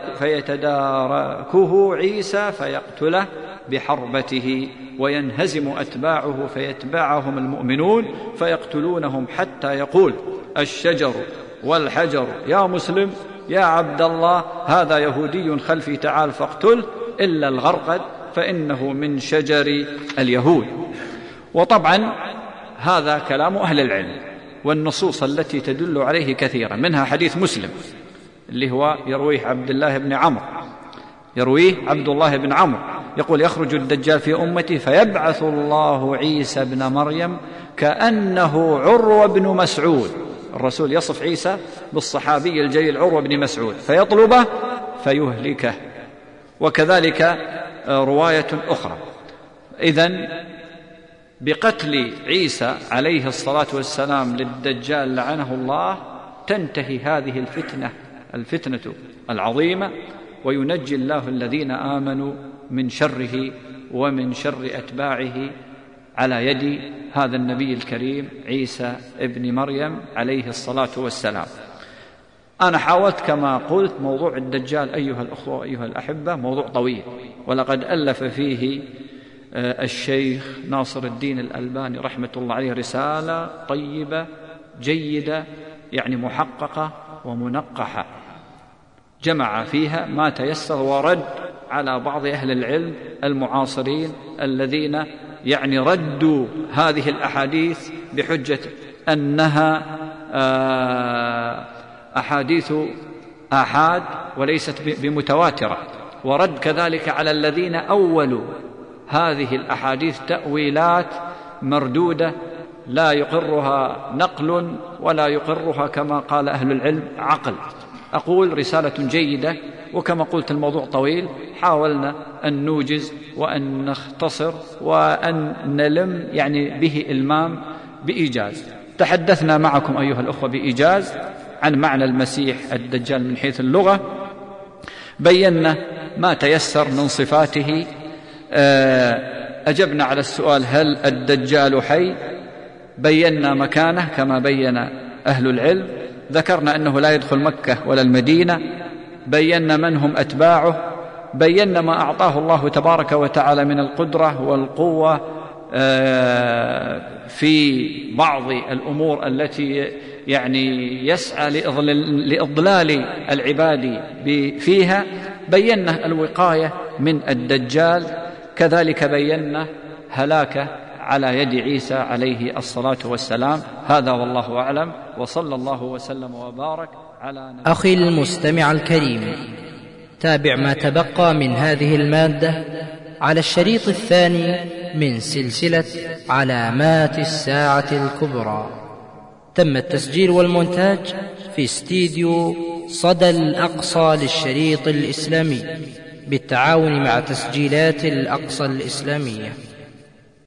فيتداركه عيسى فيقتله بحربته، وينهزم أتباعه فيتبعهم المؤمنون فيقتلونهم حتى يقول الشجر والحجر يا مسلم يا عبد الله هذا يهودي خلفي تعال فاقتله إلا الغرقد فإنه من شجر اليهود. وطبعا هذا كلام أهل العلم، والنصوص التي تدل عليه كثيرا، منها حديث مسلم اللي هو يرويه عبد الله بن عمرو يرويه عبد الله بن عمرو يقول يخرج الدجال في أمتي فيبعث الله عيسى بن مريم كأنه عروة بن مسعود. الرسول يصف عيسى بالصحابي الجليل عروة بن مسعود فيطلبه فيهلكه. وكذلك رواية أخرى. إذن بقتل عيسى عليه الصلاة والسلام للدجال لعنه الله تنتهي هذه الفتنة الفتنة العظيمة، وينجي الله الذين آمنوا من شره ومن شر أتباعه على يد هذا النبي الكريم عيسى ابن مريم عليه الصلاة والسلام. أنا حاولت كما قلت موضوع الدجال أيها الأخوة وأيها الأحبة موضوع طويل، ولقد ألف فيه الشيخ ناصر الدين الألباني رحمة الله عليه رسالة طيبة جيدة يعني محققة ومنقحة، جمع فيها ما تيسر ورد على بعض أهل العلم المعاصرين الذين يعني ردوا هذه الأحاديث بحجة أنها أحاديث آحاد وليست بمتواترة، ورد كذلك على الذين أولوا هذه الأحاديث تأويلات مردودة لا يقرها نقل ولا يقرها كما قال أهل العلم عقل. أقول رسالة جيدة، وكما قلت الموضوع طويل، حاولنا أن نوجز وأن نختصر وأن نلم يعني به إلمام بإيجاز. تحدثنا معكم أيها الأخوة بإيجاز عن معنى المسيح الدجال من حيث اللغة، بينا ما تيسر من صفاته، أجبنا على السؤال هل الدجال حي، بينا مكانه كما بين أهل العلم، ذكرنا أنه لا يدخل مكة ولا المدينة، بينا من هم أتباعه، بينا ما أعطاه الله تبارك وتعالى من القدرة والقوة في بعض الأمور التي يعني يسعى لإضلال العباد فيها، بينا الوقاية من الدجال، كذلك بينا هلاكه على يد عيسى عليه الصلاة والسلام. هذا والله أعلم، وصلى الله وسلم وبارك على نبينا. أخي المستمع الكريم، تابع ما تبقى من هذه المادة على الشريط الثاني من سلسلة علامات الساعة الكبرى. تم التسجيل والمونتاج في استديو صدى الأقصى للشريط الإسلامي بالتعاون مع تسجيلات الأقصى الإسلامية.